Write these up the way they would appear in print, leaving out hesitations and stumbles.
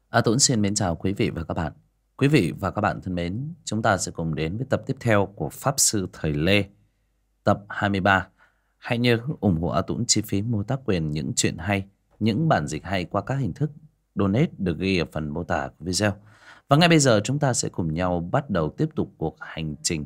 Tuấn xin mến chào quý vị và các bạn. Quý vị và các bạn thân mến, chúng ta sẽ cùng đến với tập tiếp theo của Pháp Sư Thời Lê, tập 23. Hãy nhớ ủng hộ A Tuấn chi phí mô tác quyền những chuyện hay, những bản dịch hay qua các hình thức donate được ghi ở phần mô tả của video. Và ngay bây giờ chúng ta sẽ cùng nhau bắt đầu tiếp tục cuộc hành trình.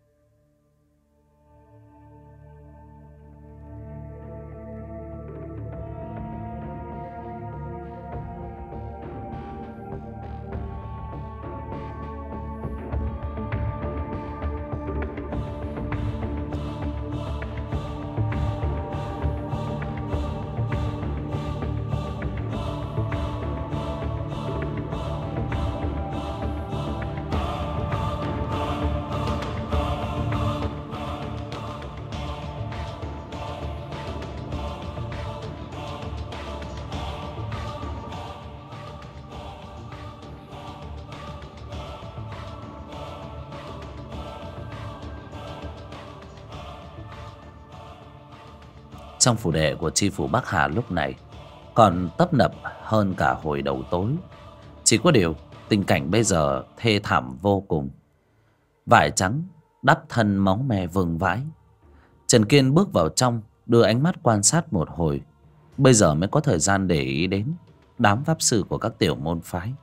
Trong phủ đệ của tri phủ Bắc Hà lúc này còn tấp nập hơn cả hồi đầu tối. Chỉ có điều tình cảnh bây giờ thê thảm vô cùng. Vải trắng đắp thân máu me vương vãi. Trần Kiên bước vào trong, đưa ánh mắt quan sát một hồi, bây giờ mới có thời gian để ý đến đám pháp sư của các tiểu môn phái.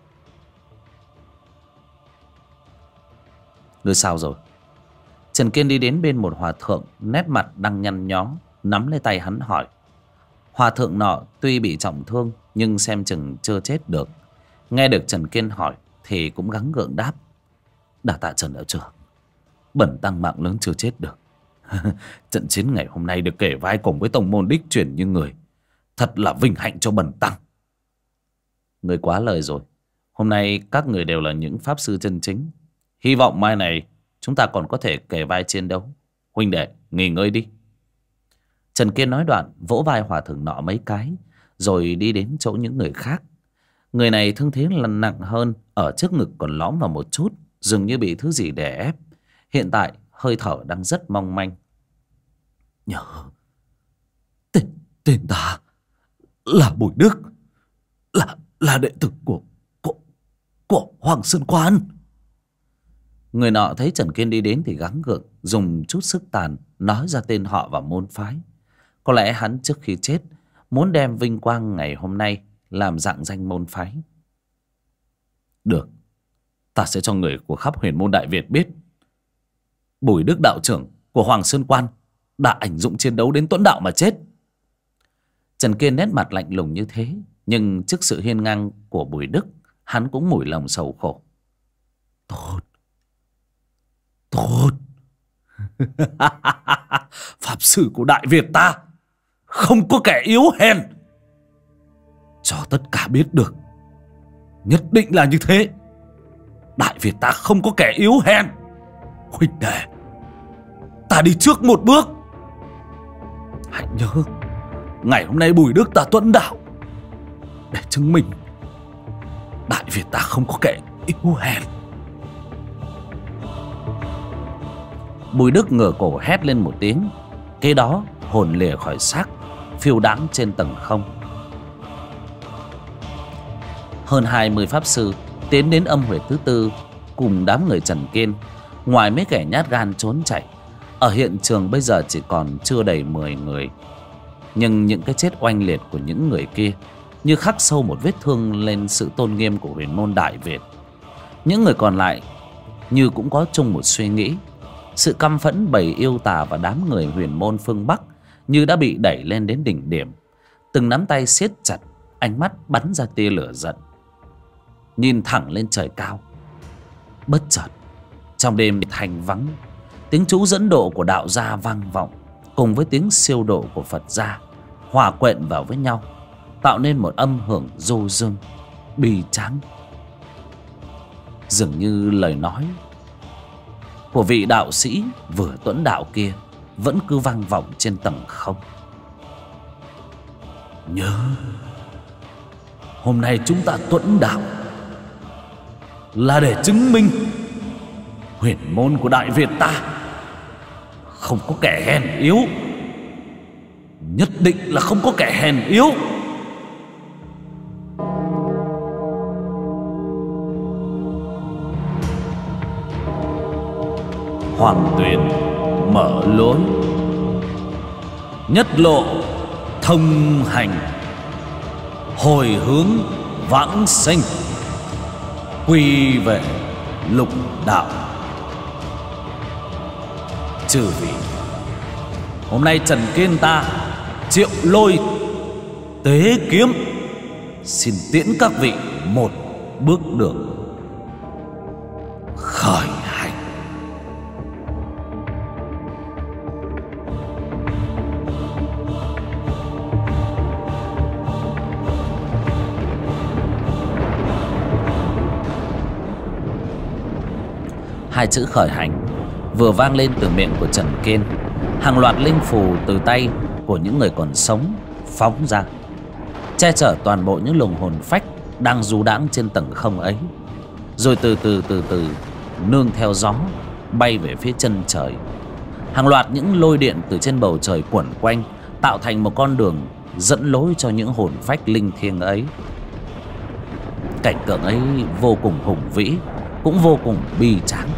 Ngươi sao rồi? Trần Kiên đi đến bên một hòa thượng, nét mặt đang nhăn nhó, nắm lấy tay hắn hỏi. Hòa thượng nọ tuy bị trọng thương nhưng xem chừng chưa chết được. Nghe được Trần Kiên hỏi thì cũng gắng gượng đáp. Đa tạ Trần đạo trưởng, bần tăng mạng lớn chưa chết được. Trận chiến ngày hôm nay được kể vai cùng với tông môn đích truyền như người, thật là vinh hạnh cho bần tăng. Người quá lời rồi. Hôm nay các người đều là những pháp sư chân chính. Hy vọng mai này chúng ta còn có thể kể vai chiến đấu. Huynh đệ, nghỉ ngơi đi. Trần Kiên nói đoạn vỗ vai hòa thượng nọ mấy cái, rồi đi đến chỗ những người khác. Người này thương thế lần nặng hơn, ở trước ngực còn lõm vào một chút, dường như bị thứ gì đè ép. Hiện tại hơi thở đang rất mong manh. Nhớ tên ta là Bùi Đức, là đệ tử của Hoàng Sơn Quan. Người nọ thấy Trần Kiên đi đến thì gắng gượng dùng chút sức tàn nói ra tên họ và môn phái. Có lẽ hắn trước khi chết muốn đem vinh quang ngày hôm nay làm rạng danh môn phái. Được, ta sẽ cho người của khắp huyền môn Đại Việt biết Bùi Đức đạo trưởng của Hoàng Sơn Quan đã ảnh dụng chiến đấu đến tuẫn đạo mà chết. Trần Kiên nét mặt lạnh lùng như thế, nhưng trước sự hiên ngang của Bùi Đức, hắn cũng mủi lòng sầu khổ. Tốt pháp sư của Đại Việt ta không có kẻ yếu hèn. Cho tất cả biết được, nhất định là như thế. Đại Việt ta không có kẻ yếu hèn. Huynh đệ, ta đi trước một bước. Hãy nhớ, ngày hôm nay Bùi Đức ta tuẫn đạo để chứng minh Đại Việt ta không có kẻ yếu hèn. Bùi Đức ngửa cổ hét lên một tiếng, kế đó hồn lìa khỏi xác, phiêu đãng trên tầng không. Hơn 20 pháp sư tiến đến âm huyệt thứ tư cùng đám người Trần Kiên. Ngoài mấy kẻ nhát gan trốn chạy, ở hiện trường bây giờ chỉ còn chưa đầy 10 người. Nhưng những cái chết oanh liệt của những người kia như khắc sâu một vết thương lên sự tôn nghiêm của huyền môn Đại Việt. Những người còn lại như cũng có chung một suy nghĩ. Sự căm phẫn bầy yêu tà và đám người huyền môn phương Bắc như đã bị đẩy lên đến đỉnh điểm. Từng nắm tay siết chặt, ánh mắt bắn ra tia lửa giận, nhìn thẳng lên trời cao. Bất chợt trong đêm thanh vắng, tiếng chú dẫn độ của đạo gia vang vọng cùng với tiếng siêu độ của Phật gia hòa quyện vào với nhau, tạo nên một âm hưởng du dương bi tráng. Dường như lời nói của vị đạo sĩ vừa tuẫn đạo kia vẫn cứ vang vọng trên tầng không. Nhớ, hôm nay chúng ta tuẫn đạo là để chứng minh huyền môn của Đại Việt ta không có kẻ hèn yếu. Nhất định là không có kẻ hèn yếu. Hoàng tuyển mở lối, nhất lộ thông hành, hồi hướng vãng sinh, quy về lục đạo. Chư vị, hôm nay Trần Kiên ta triệu lôi tế kiếm, xin tiễn các vị một bước đường khởi hành. Hai chữ khởi hành vừa vang lên từ miệng của Trần Kiên, hàng loạt linh phù từ tay của những người còn sống phóng ra, che chở toàn bộ những luồng hồn phách đang du đãng trên tầng không ấy, rồi từ từ nương theo gió bay về phía chân trời. Hàng loạt những lôi điện từ trên bầu trời quẩn quanh, tạo thành một con đường dẫn lối cho những hồn phách linh thiêng ấy. Cảnh tượng ấy vô cùng hùng vĩ, cũng vô cùng bi tráng.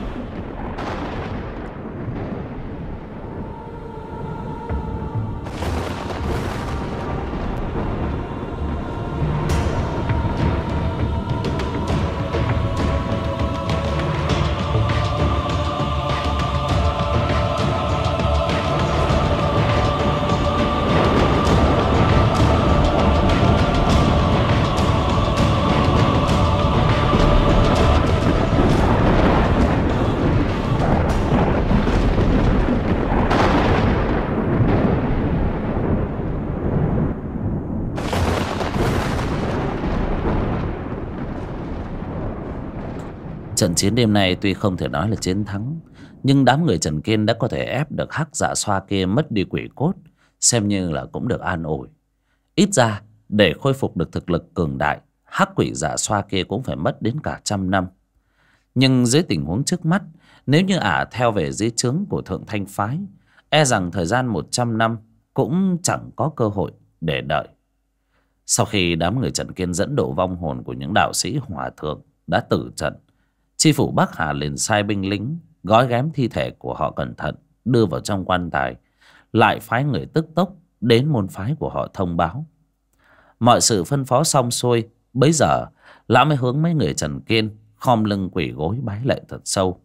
Trận chiến đêm nay tuy không thể nói là chiến thắng, nhưng đám người Trần Kiên đã có thể ép được Hắc Dạ Xoa kia mất đi quỷ cốt, xem như là cũng được an ủi. Ít ra để khôi phục được thực lực cường đại, Hắc Quỷ Dạ Xoa kia cũng phải mất đến cả 100 năm. Nhưng dưới tình huống trước mắt, nếu như ả theo về dưới trướng của Thượng Thanh Phái, e rằng thời gian 100 năm cũng chẳng có cơ hội để đợi. Sau khi đám người Trần Kiên dẫn độ vong hồn của những đạo sĩ hòa thượng đã tử trận, chi phủ Bắc Hà liền sai binh lính gói ghém thi thể của họ cẩn thận, đưa vào trong quan tài, lại phái người tức tốc đến môn phái của họ thông báo. Mọi sự phân phó xong xuôi, bấy giờ lão mới hướng mấy người Trần Kiên khom lưng quỳ gối bái lạy thật sâu.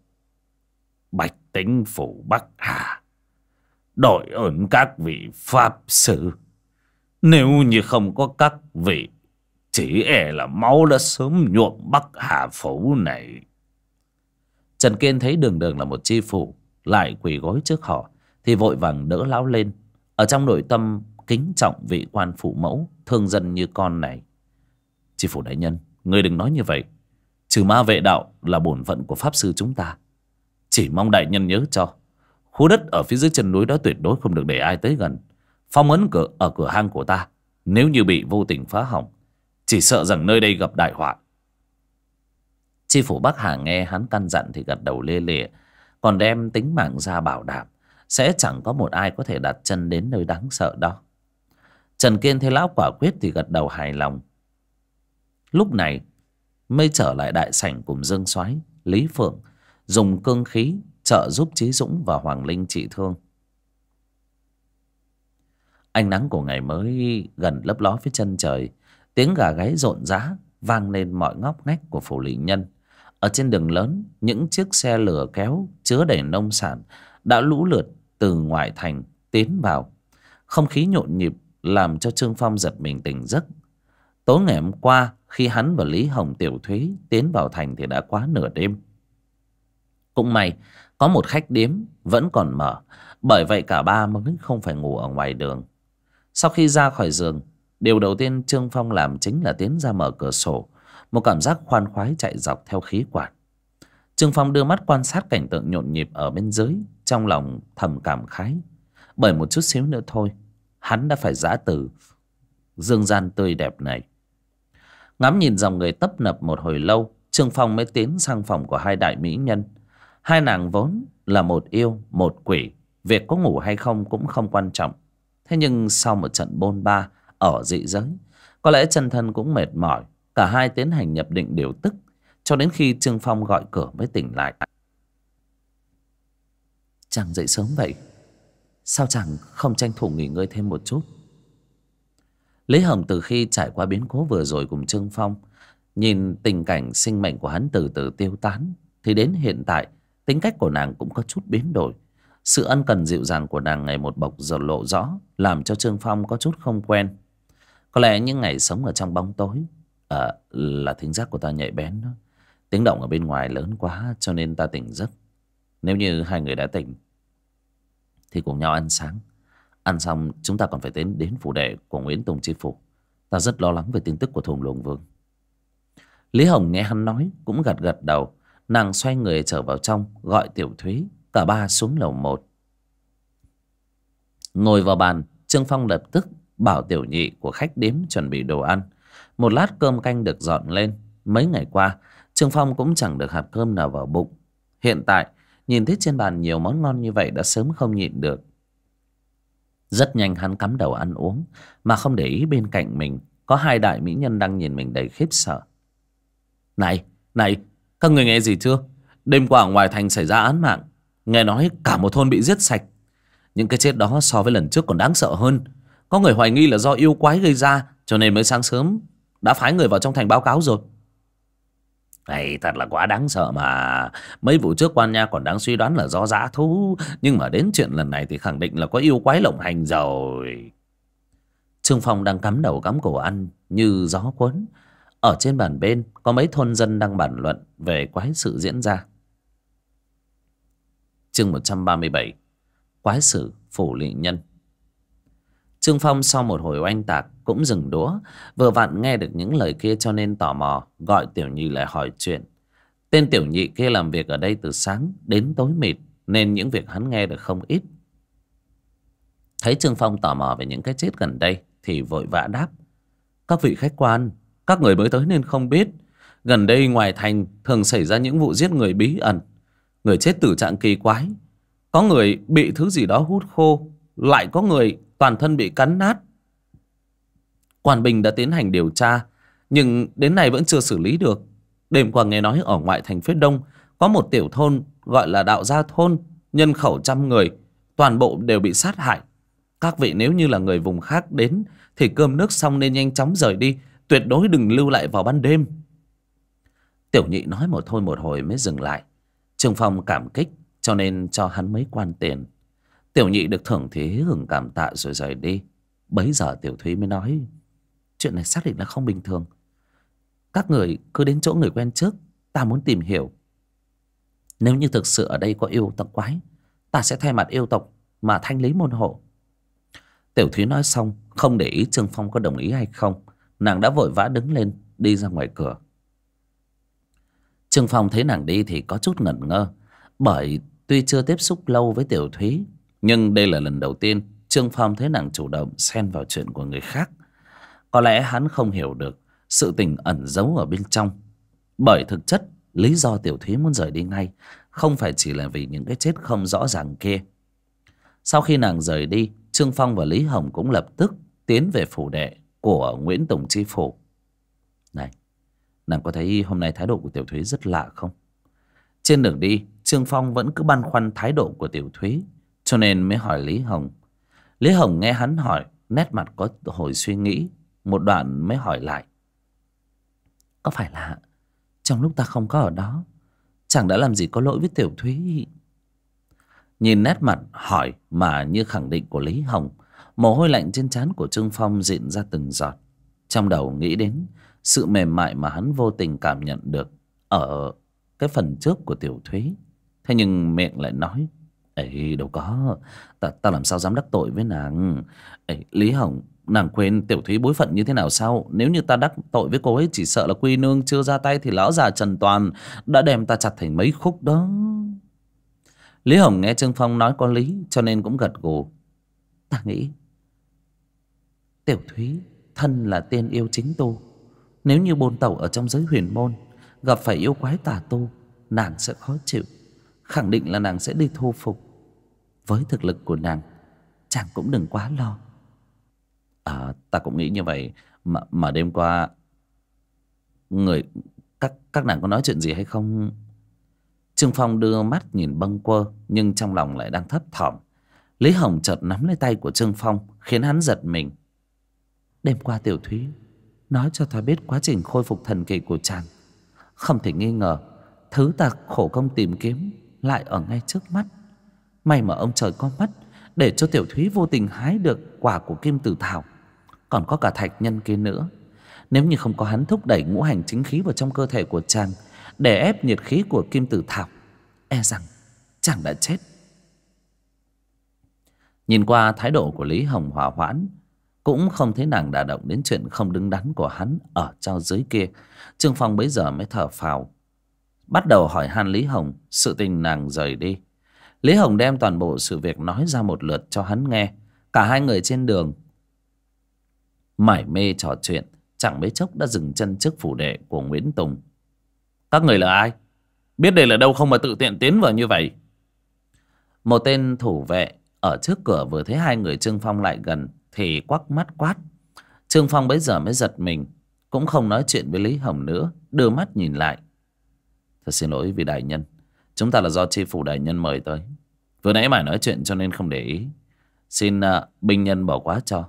Bạch tính phủ Bắc Hà, đội ơn các vị pháp sư. Nếu như không có các vị, chỉ e là máu đã sớm nhuộm Bắc Hà phủ này. Trần Kiên thấy đường đường là một chi phủ lại quỳ gối trước họ, thì vội vàng đỡ lão lên, ở trong nội tâm kính trọng vị quan phụ mẫu thương dân như con này. Chi phủ đại nhân, người đừng nói như vậy. Trừ ma vệ đạo là bổn phận của pháp sư chúng ta. Chỉ mong đại nhân nhớ cho, khu đất ở phía dưới chân núi đó tuyệt đối không được để ai tới gần. Phong ấn ở cửa hang của ta, nếu như bị vô tình phá hỏng, chỉ sợ rằng nơi đây gặp đại họa. Chi phủ Bắc Hà nghe hắn căn dặn thì gật đầu lia lịa, còn đem tính mạng ra bảo đảm sẽ chẳng có một ai có thể đặt chân đến nơi đáng sợ đó. Trần Kiên thấy lão quả quyết thì gật đầu hài lòng. Lúc này mới trở lại đại sảnh cùng Dương Soái, Lý Phượng, dùng cương khí trợ giúp Chí Dũng và Hoàng Linh trị thương. Ánh nắng của ngày mới gần lấp ló phía chân trời, tiếng gà gáy rộn rã vang lên mọi ngóc ngách của phủ Lý Nhân. Ở trên đường lớn, những chiếc xe lửa kéo chứa đầy nông sản đã lũ lượt từ ngoại thành tiến vào. Không khí nhộn nhịp làm cho Trương Phong giật mình tỉnh giấc. Tối ngày hôm qua, khi hắn và Lý Hồng Tiểu Thúy tiến vào thành thì đã quá nửa đêm. Cũng may có một khách điếm vẫn còn mở, bởi vậy cả ba mới không phải ngủ ở ngoài đường. Sau khi ra khỏi giường, điều đầu tiên Trương Phong làm chính là tiến ra mở cửa sổ. Một cảm giác khoan khoái chạy dọc theo khí quản. Trương Phong đưa mắt quan sát cảnh tượng nhộn nhịp ở bên dưới, trong lòng thầm cảm khái. Bởi một chút xíu nữa thôi, hắn đã phải giã từ dương gian tươi đẹp này. Ngắm nhìn dòng người tấp nập một hồi lâu, Trương Phong mới tiến sang phòng của hai đại mỹ nhân. Hai nàng vốn là một yêu một quỷ, việc có ngủ hay không cũng không quan trọng. Thế nhưng sau một trận bôn ba ở dị giới, có lẽ chân thân cũng mệt mỏi. Cả hai tiến hành nhập định điều tức cho đến khi Trương Phong gọi cửa mới tỉnh lại. Chàng dậy sớm vậy, sao chàng không tranh thủ nghỉ ngơi thêm một chút? Lý Hồng từ khi trải qua biến cố vừa rồi cùng Trương Phong, nhìn tình cảnh sinh mệnh của hắn từ từ tiêu tán, thì đến hiện tại tính cách của nàng cũng có chút biến đổi. Sự ân cần dịu dàng của nàng ngày một bộc lộ rõ, làm cho Trương Phong có chút không quen. Có lẽ những ngày sống ở trong bóng tối, là thính giác của ta nhạy bén đó. Tiếng động ở bên ngoài lớn quá cho nên ta tỉnh giấc. Nếu như hai người đã tỉnh thì cùng nhau ăn sáng. Ăn xong chúng ta còn phải đến phủ đệ của Nguyễn Tùng Chi Phủ. Ta rất lo lắng về tin tức của Thùng Lũng Vương. Lý Hồng nghe hắn nói cũng gật gật đầu. Nàng xoay người trở vào trong, gọi Tiểu Thúy. Cả ba xuống lầu 1. Ngồi vào bàn, Trương Phong lập tức bảo tiểu nhị của khách điếm chuẩn bị đồ ăn. Một lát cơm canh được dọn lên. Mấy ngày qua Trương Phong cũng chẳng được hạt cơm nào vào bụng. Hiện tại nhìn thấy trên bàn nhiều món ngon như vậy đã sớm không nhịn được. Rất nhanh hắn cắm đầu ăn uống, mà không để ý bên cạnh mình có hai đại mỹ nhân đang nhìn mình đầy khiếp sợ. Này, các người nghe gì chưa? Đêm qua ở ngoài thành xảy ra án mạng. Nghe nói cả một thôn bị giết sạch. Những cái chết đó so với lần trước còn đáng sợ hơn. Có người hoài nghi là do yêu quái gây ra, cho nên mới sáng sớm đã phái người vào trong thành báo cáo rồi. Này, thật là quá đáng sợ mà. Mấy vụ trước quan nha còn đang suy đoán là do dã thú, nhưng mà đến chuyện lần này thì khẳng định là có yêu quái lộng hành rồi. Trương Phong đang cắm đầu cắm cổ ăn như gió cuốn. Ở trên bàn bên có mấy thôn dân đang bàn luận về quái sự diễn ra. Chương 137, quái sự Phủ Lị Nhân. Trương Phong sau một hồi oanh tạc cũng dừng đũa. Vừa vặn nghe được những lời kia cho nên tò mò, gọi tiểu nhị lại hỏi chuyện. Tên tiểu nhị kia làm việc ở đây từ sáng đến tối mịt, nên những việc hắn nghe được không ít. Thấy Trương Phong tò mò về những cái chết gần đây thì vội vã đáp: Các vị khách quan, các người mới tới nên không biết. Gần đây ngoài thành thường xảy ra những vụ giết người bí ẩn, người chết tử trạng kỳ quái. Có người bị thứ gì đó hút khô, lại có người toàn thân bị cắn nát. Quan binh đã tiến hành điều tra, nhưng đến nay vẫn chưa xử lý được. Đêm qua nghe nói ở ngoại thành phía đông có một tiểu thôn gọi là Đạo Gia Thôn, nhân khẩu 100 người, toàn bộ đều bị sát hại. Các vị nếu như là người vùng khác đến thì cơm nước xong nên nhanh chóng rời đi, tuyệt đối đừng lưu lại vào ban đêm. Tiểu nhị nói một thôi một hồi mới dừng lại. Trương Phong cảm kích cho nên cho hắn mấy quan tiền. Tiểu nhị được thưởng thì hí hửng cảm tạ rồi rời đi. Bấy giờ Tiểu Thúy mới nói: Chuyện này xác định là không bình thường. Các người cứ đến chỗ người quen trước, ta muốn tìm hiểu. Nếu như thực sự ở đây có yêu tộc quái, ta sẽ thay mặt yêu tộc mà thanh lý môn hộ. Tiểu Thúy nói xong không để ý Trương Phong có đồng ý hay không, nàng đã vội vã đứng lên đi ra ngoài cửa. Trương Phong thấy nàng đi thì có chút ngẩn ngơ, bởi tuy chưa tiếp xúc lâu với Tiểu Thúy, nhưng đây là lần đầu tiên Trương Phong thấy nàng chủ động xen vào chuyện của người khác. Có lẽ hắn không hiểu được sự tình ẩn giấu ở bên trong. Bởi thực chất lý do Tiểu Thúy muốn rời đi ngay không phải chỉ là vì những cái chết không rõ ràng kia. Sau khi nàng rời đi, Trương Phong và Lý Hồng cũng lập tức tiến về phủ đệ của Nguyễn Tùng Chi Phủ. Này, nàng có thấy hôm nay thái độ của Tiểu Thúy rất lạ không? Trên đường đi, Trương Phong vẫn cứ băn khoăn thái độ của Tiểu Thúy, cho nên mới hỏi Lý Hồng. Lý Hồng nghe hắn hỏi, nét mặt có hồi suy nghĩ, một đoạn mới hỏi lại: Có phải là trong lúc ta không có ở đó, chàng đã làm gì có lỗi với Tiểu Thúy? Nhìn nét mặt hỏi mà như khẳng định của Lý Hồng, mồ hôi lạnh trên trán của Trương Phong rịn ra từng giọt. Trong đầu nghĩ đến sự mềm mại mà hắn vô tình cảm nhận được ở cái phần trước của Tiểu Thúy. Thế nhưng miệng lại nói: Ấy đâu có, ta làm sao dám đắc tội với nàng. Ấy, Lý Hồng, nàng quên Tiểu Thúy bối phận như thế nào sao? Nếu như ta đắc tội với cô ấy, chỉ sợ là Quy Nương chưa ra tay thì lão già Trần Toàn đã đem ta chặt thành mấy khúc đó. Lý Hồng nghe Trương Phong nói có lý cho nên cũng gật gù. Ta nghĩ Tiểu Thúy thân là tiên yêu chính tu, nếu như bôn tẩu ở trong giới huyền môn gặp phải yêu quái tà tu, nàng sẽ khó chịu. Khẳng định là nàng sẽ đi thu phục. Với thực lực của nàng, chàng cũng đừng quá lo. Ta cũng nghĩ như vậy. Mà đêm qua các nàng có nói chuyện gì hay không? Trương Phong đưa mắt nhìn bâng quơ, nhưng trong lòng lại đang thấp thỏm. Lý Hồng chợt nắm lấy tay của Trương Phong, khiến hắn giật mình. Đêm qua Tiểu Thúy nói cho ta biết quá trình khôi phục thần kỳ của chàng. Không thể nghi ngờ, thứ ta khổ công tìm kiếm lại ở ngay trước mắt. May mà ông trời có mắt, để cho Tiểu Thúy vô tình hái được quả của Kim Tử Thảo. Còn có cả thạch nhân kia nữa. Nếu như không có hắn thúc đẩy ngũ hành chính khí vào trong cơ thể của chàng, để ép nhiệt khí của Kim Tử Thảo, e rằng chàng đã chết. Nhìn qua thái độ của Lý Hồng hòa hoãn, cũng không thấy nàng đả động đến chuyện không đứng đắn của hắn ở cho dưới kia. Trương Phong bấy giờ mới thở phào, bắt đầu hỏi han Lý Hồng sự tình nàng rời đi. Lý Hồng đem toàn bộ sự việc nói ra một lượt cho hắn nghe. Cả hai người trên đường mải mê trò chuyện, chẳng mấy chốc đã dừng chân trước phủ đệ của Nguyễn Tùng. Các người là ai? Biết đây là đâu không mà tự tiện tiến vào như vậy? Một tên thủ vệ ở trước cửa vừa thấy hai người Trương Phong lại gần thì quắc mắt quát. Trương Phong bấy giờ mới giật mình, cũng không nói chuyện với Lý Hồng nữa, đưa mắt nhìn lại. Thật xin lỗi vì đại nhân, chúng ta là do tri phủ đại nhân mời tới. Vừa nãy mải nói chuyện cho nên không để ý. Xin binh nhân bỏ qua cho.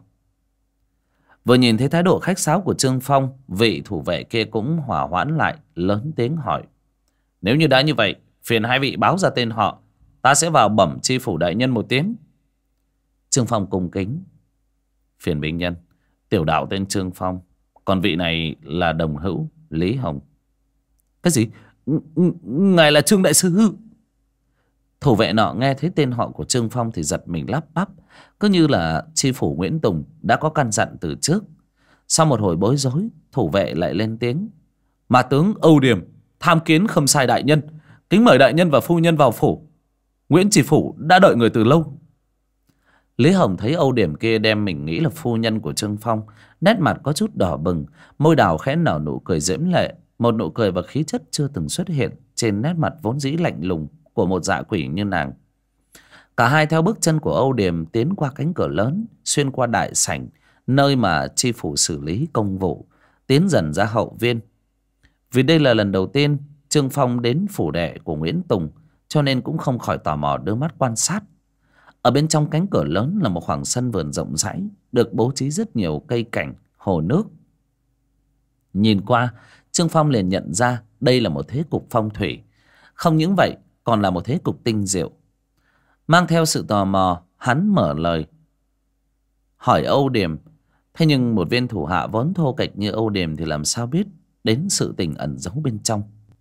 Vừa nhìn thấy thái độ khách sáo của Trương Phong, vị thủ vệ kia cũng hỏa hoãn lại, lớn tiếng hỏi. Nếu như đã như vậy, phiền hai vị báo ra tên họ, ta sẽ vào bẩm tri phủ đại nhân một tiếng. Trương Phong cung kính. Phiền binh nhân, tiểu đạo tên Trương Phong, còn vị này là đồng hữu Lý Hồng. Cái gì? Ngài là Trương đại sư? Thủ vệ nọ nghe thấy tên họ của Trương Phong thì giật mình lắp bắp, cứ như là tri phủ Nguyễn Tùng đã có căn dặn từ trước. Sau một hồi bối rối, thủ vệ lại lên tiếng. Mà tướng Âu Điềm tham kiến Khâm Sai đại nhân, kính mời đại nhân và phu nhân vào phủ. Nguyễn tri phủ đã đợi người từ lâu. Lý Hồng thấy Âu Điểm kia đem mình nghĩ là phu nhân của Trương Phong, nét mặt có chút đỏ bừng, môi đào khẽ nở nụ cười diễm lệ, một nụ cười và khí chất chưa từng xuất hiện trên nét mặt vốn dĩ lạnh lùng của một dạ quỷ như nàng. Cả hai theo bước chân của Âu Điểm tiến qua cánh cửa lớn, xuyên qua đại sảnh nơi mà tri phủ xử lý công vụ, tiến dần ra hậu viên. Vì đây là lần đầu tiên Trương Phong đến phủ đệ của Nguyễn Tùng, cho nên cũng không khỏi tò mò đưa mắt quan sát. Ở bên trong cánh cửa lớn là một khoảng sân vườn rộng rãi, được bố trí rất nhiều cây cảnh, hồ nước. Nhìn qua, Trương Phong liền nhận ra đây là một thế cục phong thủy. Không những vậy, còn là một thế cục tinh diệu. Mang theo sự tò mò, hắn mở lời hỏi Âu Điểm. Thế nhưng một viên thủ hạ vốn thô kệch như Âu Điểm thì làm sao biết đến sự tình ẩn giấu bên trong.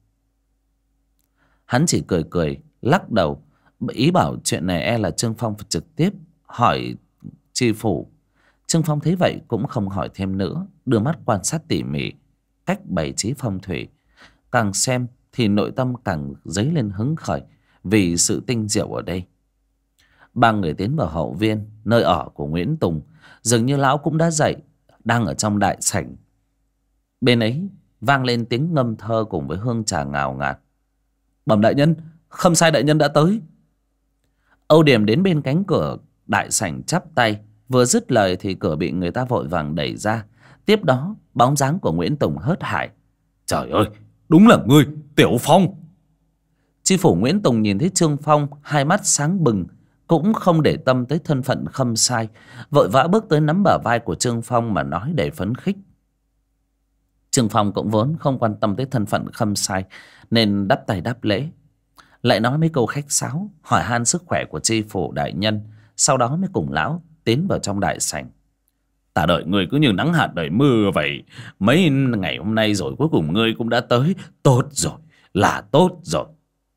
Hắn chỉ cười cười, lắc đầu, ý bảo chuyện này e là Trương Phong phải trực tiếp hỏi tri phủ. Trương Phong thấy vậy cũng không hỏi thêm nữa, đưa mắt quan sát tỉ mỉ cách bày trí phong thủy. Càng xem thì nội tâm càng dấy lên hứng khởi vì sự tinh diệu ở đây. Ba người tiến vào hậu viên, nơi ở của Nguyễn Tùng. Dường như lão cũng đã dậy, đang ở trong đại sảnh. Bên ấy vang lên tiếng ngâm thơ cùng với hương trà ngào ngạt. Bẩm đại nhân, Khâm Sai đại nhân đã tới. Âu Điểm đến bên cánh cửa đại sảnh chắp tay, vừa dứt lời thì cửa bị người ta vội vàng đẩy ra. Tiếp đó bóng dáng của Nguyễn Tùng hớt hải. Trời ơi, đúng là ngươi, Tiểu Phong. Tri phủ Nguyễn Tùng nhìn thấy Trương Phong, hai mắt sáng bừng, cũng không để tâm tới thân phận Khâm Sai, vội vã bước tới nắm bả vai của Trương Phong mà nói để phấn khích. Trương Phong cũng vốn không quan tâm tới thân phận Khâm Sai, nên đáp tay đáp lễ, lại nói mấy câu khách sáo, hỏi han sức khỏe của tri phủ đại nhân, sau đó mới cùng lão tiến vào trong đại sảnh. Ta đợi ngươi cứ như nắng hạt đợi mưa vậy, mấy ngày hôm nay rồi cuối cùng ngươi cũng đã tới. Tốt rồi, là tốt rồi.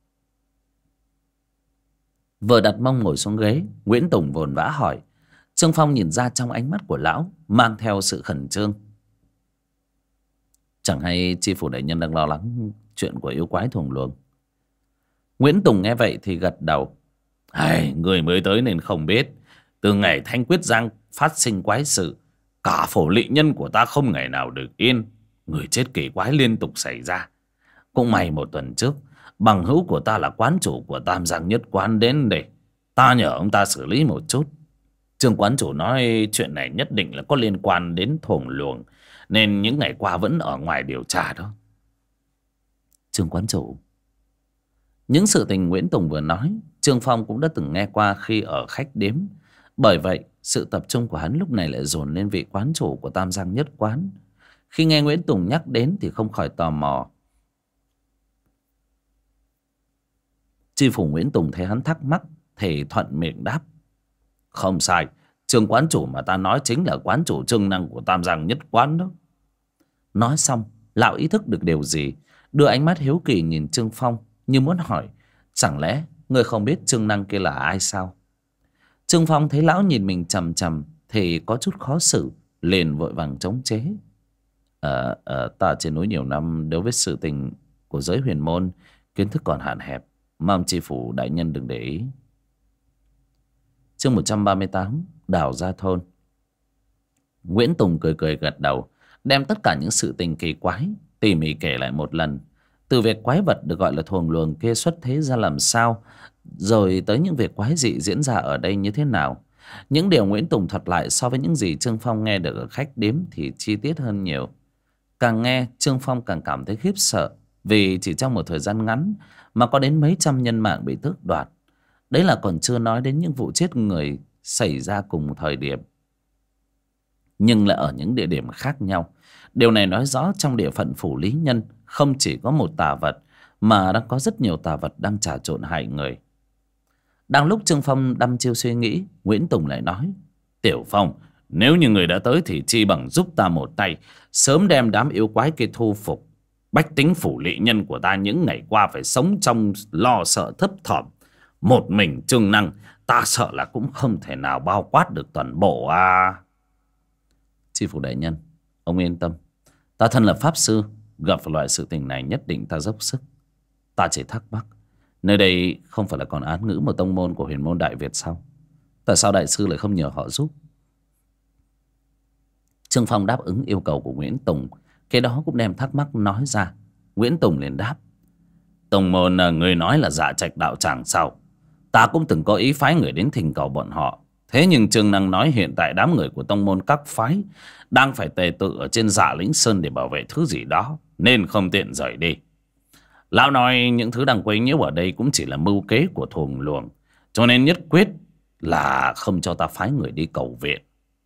Vừa đặt mông ngồi xuống ghế, Nguyễn Tùng vồn vã hỏi. Trương Phong nhìn ra trong ánh mắt của lão mang theo sự khẩn trương. Chẳng hay tri phủ đại nhân đang lo lắng chuyện của yêu quái thuồng luồng. Nguyễn Tùng nghe vậy thì gật đầu. Người mới tới nên không biết. Từ ngày Thanh Quyết Giang phát sinh quái sự, cả phổ lị nhân của ta không ngày nào được yên. Người chết kỳ quái liên tục xảy ra. Cũng may một tuần trước, bằng hữu của ta là quán chủ của Tam Giang Nhất Quán đến để ta nhờ ông ta xử lý một chút. Trương quán chủ nói chuyện này nhất định là có liên quan đến thuồng luồng, nên những ngày qua vẫn ở ngoài điều tra đó. Trương quán chủ, Những sự tình Nguyễn Tùng vừa nói, Trương Phong cũng đã từng nghe qua khi ở khách điếm. Bởi vậy, sự tập trung của hắn lúc này lại dồn lên vị quán chủ của Tam Giang Nhất Quán. Khi nghe Nguyễn Tùng nhắc đến thì không khỏi tò mò. Tri phủ Nguyễn Tùng thấy hắn thắc mắc thì thuận miệng đáp: Không sai, Trương quán chủ mà ta nói chính là quán chủ Trương Năng của Tam Giang Nhất Quán đó. Nói xong, lão ý thức được điều gì, đưa ánh mắt hiếu kỳ nhìn Trương Phong, như muốn hỏi: Chẳng lẽ người không biết Trương Năng kia là ai sao? Trương Phong thấy lão nhìn mình chằm chằm thì có chút khó xử, liền vội vàng chống chế: Ta trên núi nhiều năm, đối với sự tình của giới huyền môn kiến thức còn hạn hẹp, mong tri phủ đại nhân đừng để ý. Chương 138: Đào Gia Thôn. Nguyễn Tùng cười cười gật đầu, đem tất cả những sự tình kỳ quái tỉ mỉ kể lại một lần. Từ việc quái vật được gọi là thuồng luồng kia xuất thế ra làm sao, rồi tới những việc quái dị diễn ra ở đây như thế nào. Những điều Nguyễn Tùng thuật lại so với những gì Trương Phong nghe được ở khách điếm thì chi tiết hơn nhiều. Càng nghe, Trương Phong càng cảm thấy khiếp sợ, vì chỉ trong một thời gian ngắn mà có đến mấy trăm nhân mạng bị tước đoạt. Đấy là còn chưa nói đến những vụ chết người xảy ra cùng thời điểm, nhưng là ở những địa điểm khác nhau. Điều này nói rõ trong địa phận phủ Lý Nhân không chỉ có một tà vật, mà đang có rất nhiều tà vật đang trà trộn hại người. Đang lúc Trương Phong đăm chiêu suy nghĩ, Nguyễn Tùng lại nói: Tiểu Phong, nếu như người đã tới thì chi bằng giúp ta một tay, sớm đem đám yêu quái kia thu phục. Bách tính phủ Lý Nhân của ta những ngày qua phải sống trong lo sợ thấp thỏm. Một mình Trương Năng, ta sợ là cũng không thể nào bao quát được toàn bộ à. Tri phủ đại nhân, ông yên tâm, ta thân là pháp sư, gặp phải loại sự tình này nhất định ta dốc sức. Ta chỉ thắc mắc, nơi đây không phải là còn án ngữ một tông môn của huyền môn Đại Việt sao? Tại sao đại sư lại không nhờ họ giúp? Trương Phong đáp ứng yêu cầu của Nguyễn Tùng, cái đó cũng đem thắc mắc nói ra. Nguyễn Tùng liền đáp: Tông môn người nói là Dạ Trạch đạo tràng sao? Ta cũng từng có ý phái người đến thỉnh cầu bọn họ. Thế nhưng Trương Năng nói hiện tại đám người của tông môn các phái đang phải tề tự ở trên Dạ Lĩnh Sơn để bảo vệ thứ gì đó, nên không tiện rời đi. Lão nói những thứ đang quấy nhiễu ở đây cũng chỉ là mưu kế của thuồng luồng, cho nên nhất quyết là không cho ta phái người đi cầu viện.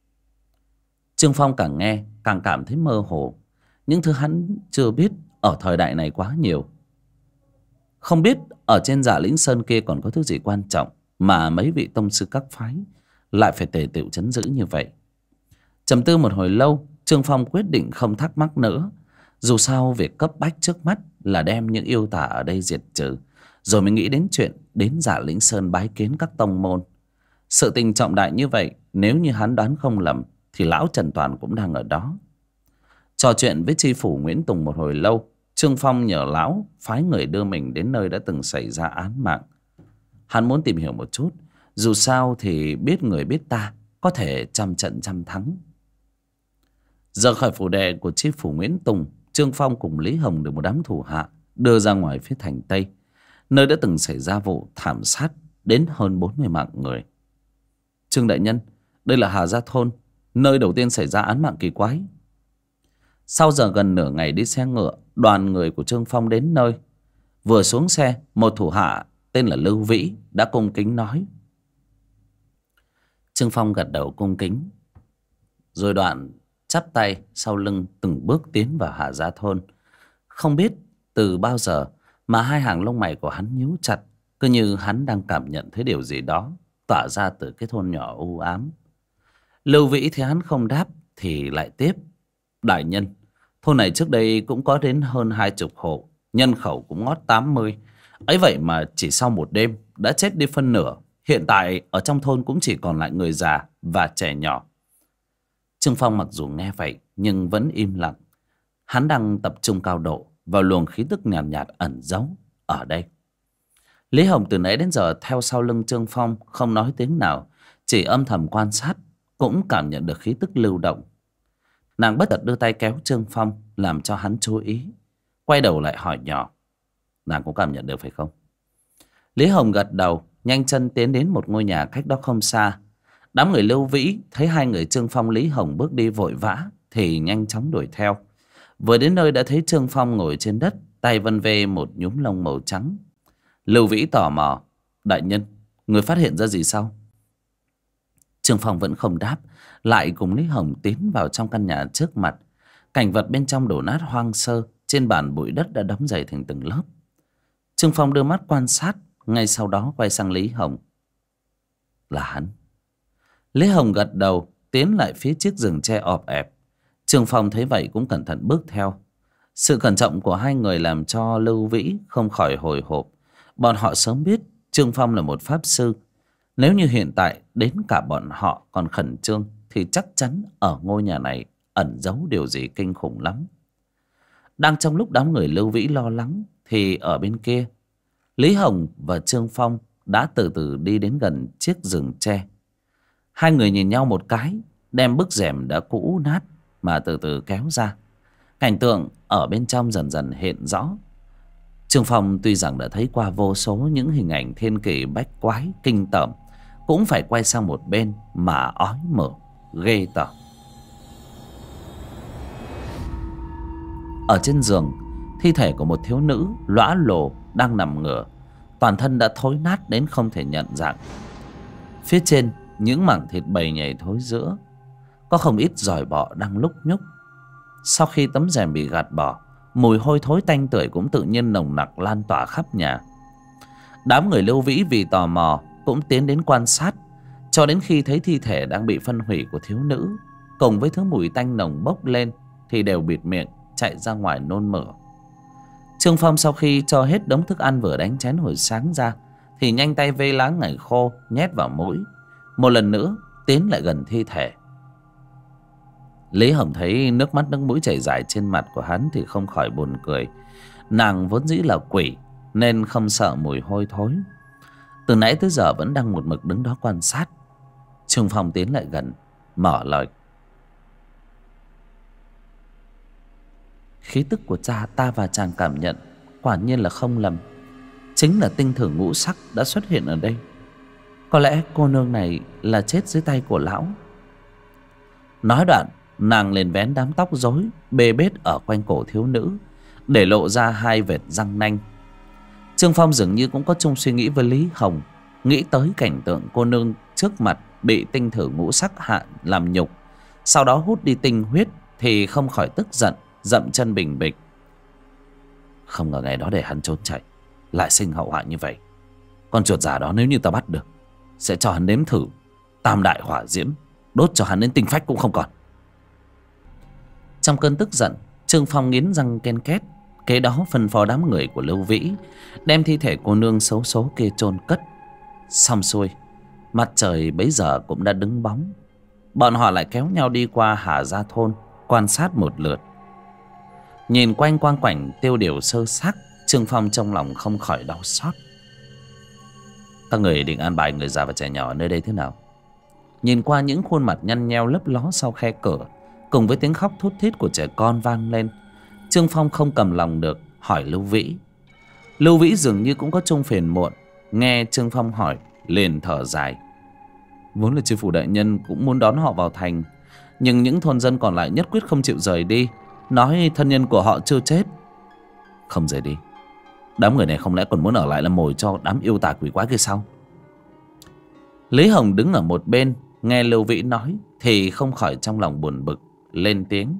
Trương Phong càng nghe càng cảm thấy mơ hồ. Những thứ hắn chưa biết ở thời đại này quá nhiều. Không biết ở trên Dạ Lĩnh Sơn kia còn có thứ gì quan trọng mà mấy vị tông sư các phái lại phải tề tựu trấn giữ như vậy. Trầm tư một hồi lâu, Trương Phong quyết định không thắc mắc nữa. Dù sao việc cấp bách trước mắt là đem những yêu tà ở đây diệt trừ, rồi mới nghĩ đến chuyện đến Dạ Lĩnh Sơn bái kiến các tông môn. Sự tình trọng đại như vậy, nếu như hắn đoán không lầm thì lão Trần Toàn cũng đang ở đó. Trò chuyện với tri phủ Nguyễn Tùng một hồi lâu, Trương Phong nhờ lão phái người đưa mình đến nơi đã từng xảy ra án mạng. Hắn muốn tìm hiểu một chút, dù sao thì biết người biết ta, có thể trăm trận trăm thắng. Giờ khỏi phủ đệ của tri phủ Nguyễn Tùng, Trương Phong cùng Lý Hồng được một đám thủ hạ đưa ra ngoài phía thành Tây, nơi đã từng xảy ra vụ thảm sát đến hơn 40 mạng người. Trương đại nhân, đây là Hà Gia Thôn, nơi đầu tiên xảy ra án mạng kỳ quái. Sau giờ gần nửa ngày đi xe ngựa, đoàn người của Trương Phong đến nơi. Vừa xuống xe, một thủ hạ tên là Lưu Vĩ đã cung kính nói. Trương Phong gật đầu cung kính, rồi đoạn chắp tay sau lưng từng bước tiến vào Hà Gia Thôn. Không biết từ bao giờ mà hai hàng lông mày của hắn nhíu chặt, cứ như hắn đang cảm nhận thấy điều gì đó tỏa ra từ cái thôn nhỏ u ám. Lưu Vĩ thấy hắn không đáp thì lại tiếp: Đại nhân, thôn này trước đây cũng có đến hơn 20 hộ, nhân khẩu cũng ngót 80. Ấy vậy mà chỉ sau một đêm đã chết đi phân nửa. Hiện tại ở trong thôn cũng chỉ còn lại người già và trẻ nhỏ. Trương Phong mặc dù nghe vậy nhưng vẫn im lặng. Hắn đang tập trung cao độ vào luồng khí tức nhàn nhạt ẩn giấu ở đây. Lý Hồng từ nãy đến giờ theo sau lưng Trương Phong, không nói tiếng nào, chỉ âm thầm quan sát, cũng cảm nhận được khí tức lưu động. Nàng bất chợt đưa tay kéo Trương Phong, làm cho hắn chú ý. Quay đầu lại hỏi nhỏ: Nàng cũng cảm nhận được phải không? Lý Hồng gật đầu, nhanh chân tiến đến một ngôi nhà cách đó không xa. Đám người Lưu Vĩ thấy hai người Trương Phong Lý Hồng bước đi vội vã thì nhanh chóng đuổi theo. Vừa đến nơi đã thấy Trương Phong ngồi trên đất, tay vân vê một nhúm lông màu trắng. Lưu Vĩ tò mò: đại nhân, người phát hiện ra gì sao? Trương Phong vẫn không đáp, lại cùng Lý Hồng tiến vào trong căn nhà trước mặt. Cảnh vật bên trong đổ nát hoang sơ, trên bàn bụi đất đã đóng dày thành từng lớp. Trương Phong đưa mắt quan sát, ngay sau đó quay sang Lý Hồng: là hắn. Lý Hồng gật đầu, tiến lại phía chiếc giường tre ọp ẹp. Trương Phong thấy vậy cũng cẩn thận bước theo. Sự cẩn trọng của hai người làm cho Lưu Vĩ không khỏi hồi hộp. Bọn họ sớm biết Trương Phong là một pháp sư. Nếu như hiện tại đến cả bọn họ còn khẩn trương thì chắc chắn ở ngôi nhà này ẩn giấu điều gì kinh khủng lắm. Đang trong lúc đám người Lưu Vĩ lo lắng thì ở bên kia, Lý Hồng và Trương Phong đã từ từ đi đến gần chiếc giường tre. Hai người nhìn nhau một cái, đem bức rèm đã cũ nát mà từ từ kéo ra. Cảnh tượng ở bên trong dần dần hiện rõ. Trương Phong tuy rằng đã thấy qua vô số những hình ảnh thiên kỳ bách quái kinh tởm, cũng phải quay sang một bên mà ói mửa ghê tởm. Ở trên giường, thi thể của một thiếu nữ lõa lồ đang nằm ngửa, toàn thân đã thối nát đến không thể nhận dạng. Phía trên những mảng thịt bầy nhầy thối rữa, có không ít giòi bọ đang lúc nhúc. Sau khi tấm rèm bị gạt bỏ, mùi hôi thối tanh tưởi cũng tự nhiên nồng nặc lan tỏa khắp nhà. Đám người Lưu Vĩ vì tò mò cũng tiến đến quan sát, cho đến khi thấy thi thể đang bị phân hủy của thiếu nữ cùng với thứ mùi tanh nồng bốc lên thì đều bịt miệng chạy ra ngoài nôn mửa. Trương Phong sau khi cho hết đống thức ăn vừa đánh chén hồi sáng ra thì nhanh tay vê lá ngải khô nhét vào mũi, một lần nữa tiến lại gần thi thể. Lý Hồng thấy nước mắt nước mũi chảy dài trên mặt của hắn thì không khỏi buồn cười. Nàng vốn dĩ là quỷ nên không sợ mùi hôi thối, từ nãy tới giờ vẫn đang một mực đứng đó quan sát. Trương Phong tiến lại gần, mở lời: khí tức của cha ta và chàng cảm nhận quả nhiên là không lầm, chính là tinh thử ngũ sắc đã xuất hiện ở đây. Có lẽ cô nương này là chết dưới tay của lão. Nói đoạn, nàng liền vén đám tóc rối bê bết ở quanh cổ thiếu nữ, để lộ ra hai vệt răng nanh. Trương Phong dường như cũng có chung suy nghĩ với Lý Hồng, nghĩ tới cảnh tượng cô nương trước mặt bị tinh thử ngũ sắc hạ làm nhục, sau đó hút đi tinh huyết, thì không khỏi tức giận, dậm chân bình bịch. Không ngờ ngày đó để hắn trốn chạy lại sinh hậu họa như vậy. Con chuột già đó nếu như ta bắt được, sẽ cho hắn nếm thử tam đại hỏa diễm, đốt cho hắn đến tinh phách cũng không còn. Trong cơn tức giận, Trương Phong nghiến răng ken két, kế đó phân phó đám người của Lưu Vĩ đem thi thể cô nương xấu số kia chôn cất. Xong xuôi, mặt trời bấy giờ cũng đã đứng bóng. Bọn họ lại kéo nhau đi qua Hà Gia thôn quan sát một lượt. Nhìn quanh quang quảnh tiêu điều sơ xác, Trương Phong trong lòng không khỏi đau xót. Các người định an bài người già và trẻ nhỏ ở nơi đây thế nào? Nhìn qua những khuôn mặt nhăn nheo lấp ló sau khe cửa, cùng với tiếng khóc thút thít của trẻ con vang lên, Trương Phong không cầm lòng được hỏi Lưu Vĩ. Lưu Vĩ dường như cũng có chung phiền muộn, nghe Trương Phong hỏi liền thở dài. Vốn là chư phủ đại nhân cũng muốn đón họ vào thành, nhưng những thôn dân còn lại nhất quyết không chịu rời đi, nói thân nhân của họ chưa chết. Không rời đi, đám người này không lẽ còn muốn ở lại làm mồi cho đám yêu tà quỷ quái kia sao? Lý Hồng đứng ở một bên nghe Lưu Vĩ nói thì không khỏi trong lòng buồn bực, lên tiếng.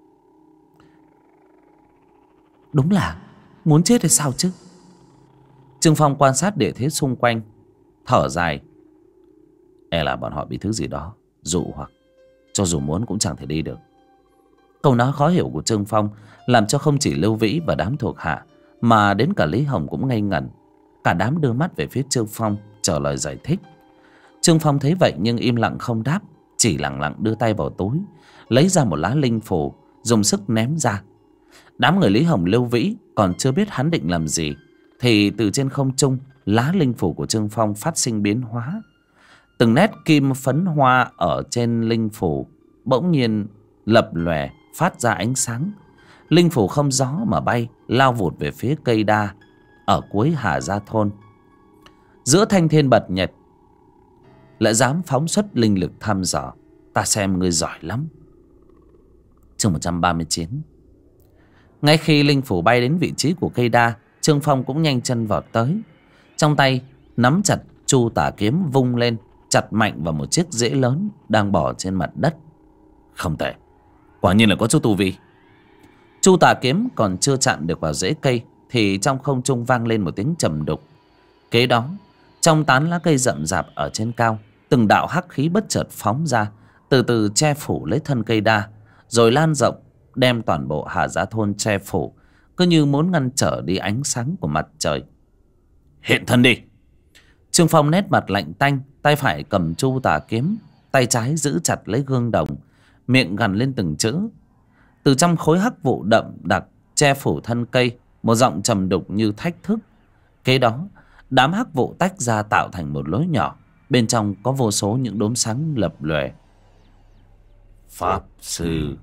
Đúng là muốn chết hay sao chứ? Trương Phong quan sát địa thế xung quanh, thở dài. E là bọn họ bị thứ gì đó dụ hoặc, cho dù muốn cũng chẳng thể đi được. Câu nói khó hiểu của Trương Phong làm cho không chỉ Lưu Vĩ và đám thuộc hạ, mà đến cả Lý Hồng cũng ngây ngẩn. Cả đám đưa mắt về phía Trương Phong chờ lời giải thích. Trương Phong thấy vậy nhưng im lặng không đáp, chỉ lặng lặng đưa tay vào túi, lấy ra một lá linh phù, dùng sức ném ra. Đám người Lý Hồng Lưu Vĩ còn chưa biết hắn định làm gì, thì từ trên không trung, lá linh phù của Trương Phong phát sinh biến hóa. Từng nét kim phấn hoa ở trên linh phù bỗng nhiên lập lòe, phát ra ánh sáng. Linh phù không gió mà bay, lao vụt về phía cây đa ở cuối Hà Gia thôn. Giữa thanh thiên bật nhật lại dám phóng xuất linh lực thăm dò, ta xem ngươi giỏi lắm. Chương 139. Ngay khi linh phủ bay đến vị trí của cây đa, Trương Phong cũng nhanh chân vọt tới. Trong tay nắm chặt Chu Tả Kiếm vung lên, chặt mạnh vào một chiếc rễ lớn đang bò trên mặt đất. Không tệ, quả nhiên là có chút tu vi. Chu Tả Kiếm còn chưa chạm được vào rễ cây thì trong không trung vang lên một tiếng trầm đục. Kế đó, trong tán lá cây rậm rạp ở trên cao, từng đạo hắc khí bất chợt phóng ra, từ từ che phủ lấy thân cây đa, rồi lan rộng, đem toàn bộ Hà Gia thôn che phủ, cứ như muốn ngăn trở đi ánh sáng của mặt trời. Hiện thân đi! Trương Phong nét mặt lạnh tanh, tay phải cầm Chu Tả Kiếm, tay trái giữ chặt lấy gương đồng, miệng gằn lên từng chữ. Từ trong khối hắc vụ đậm đặc che phủ thân cây, một giọng trầm đục như thách thức. Kế đó, đám hắc vụ tách ra tạo thành một lối nhỏ, bên trong có vô số những đốm sáng lập lòe. Pháp sư,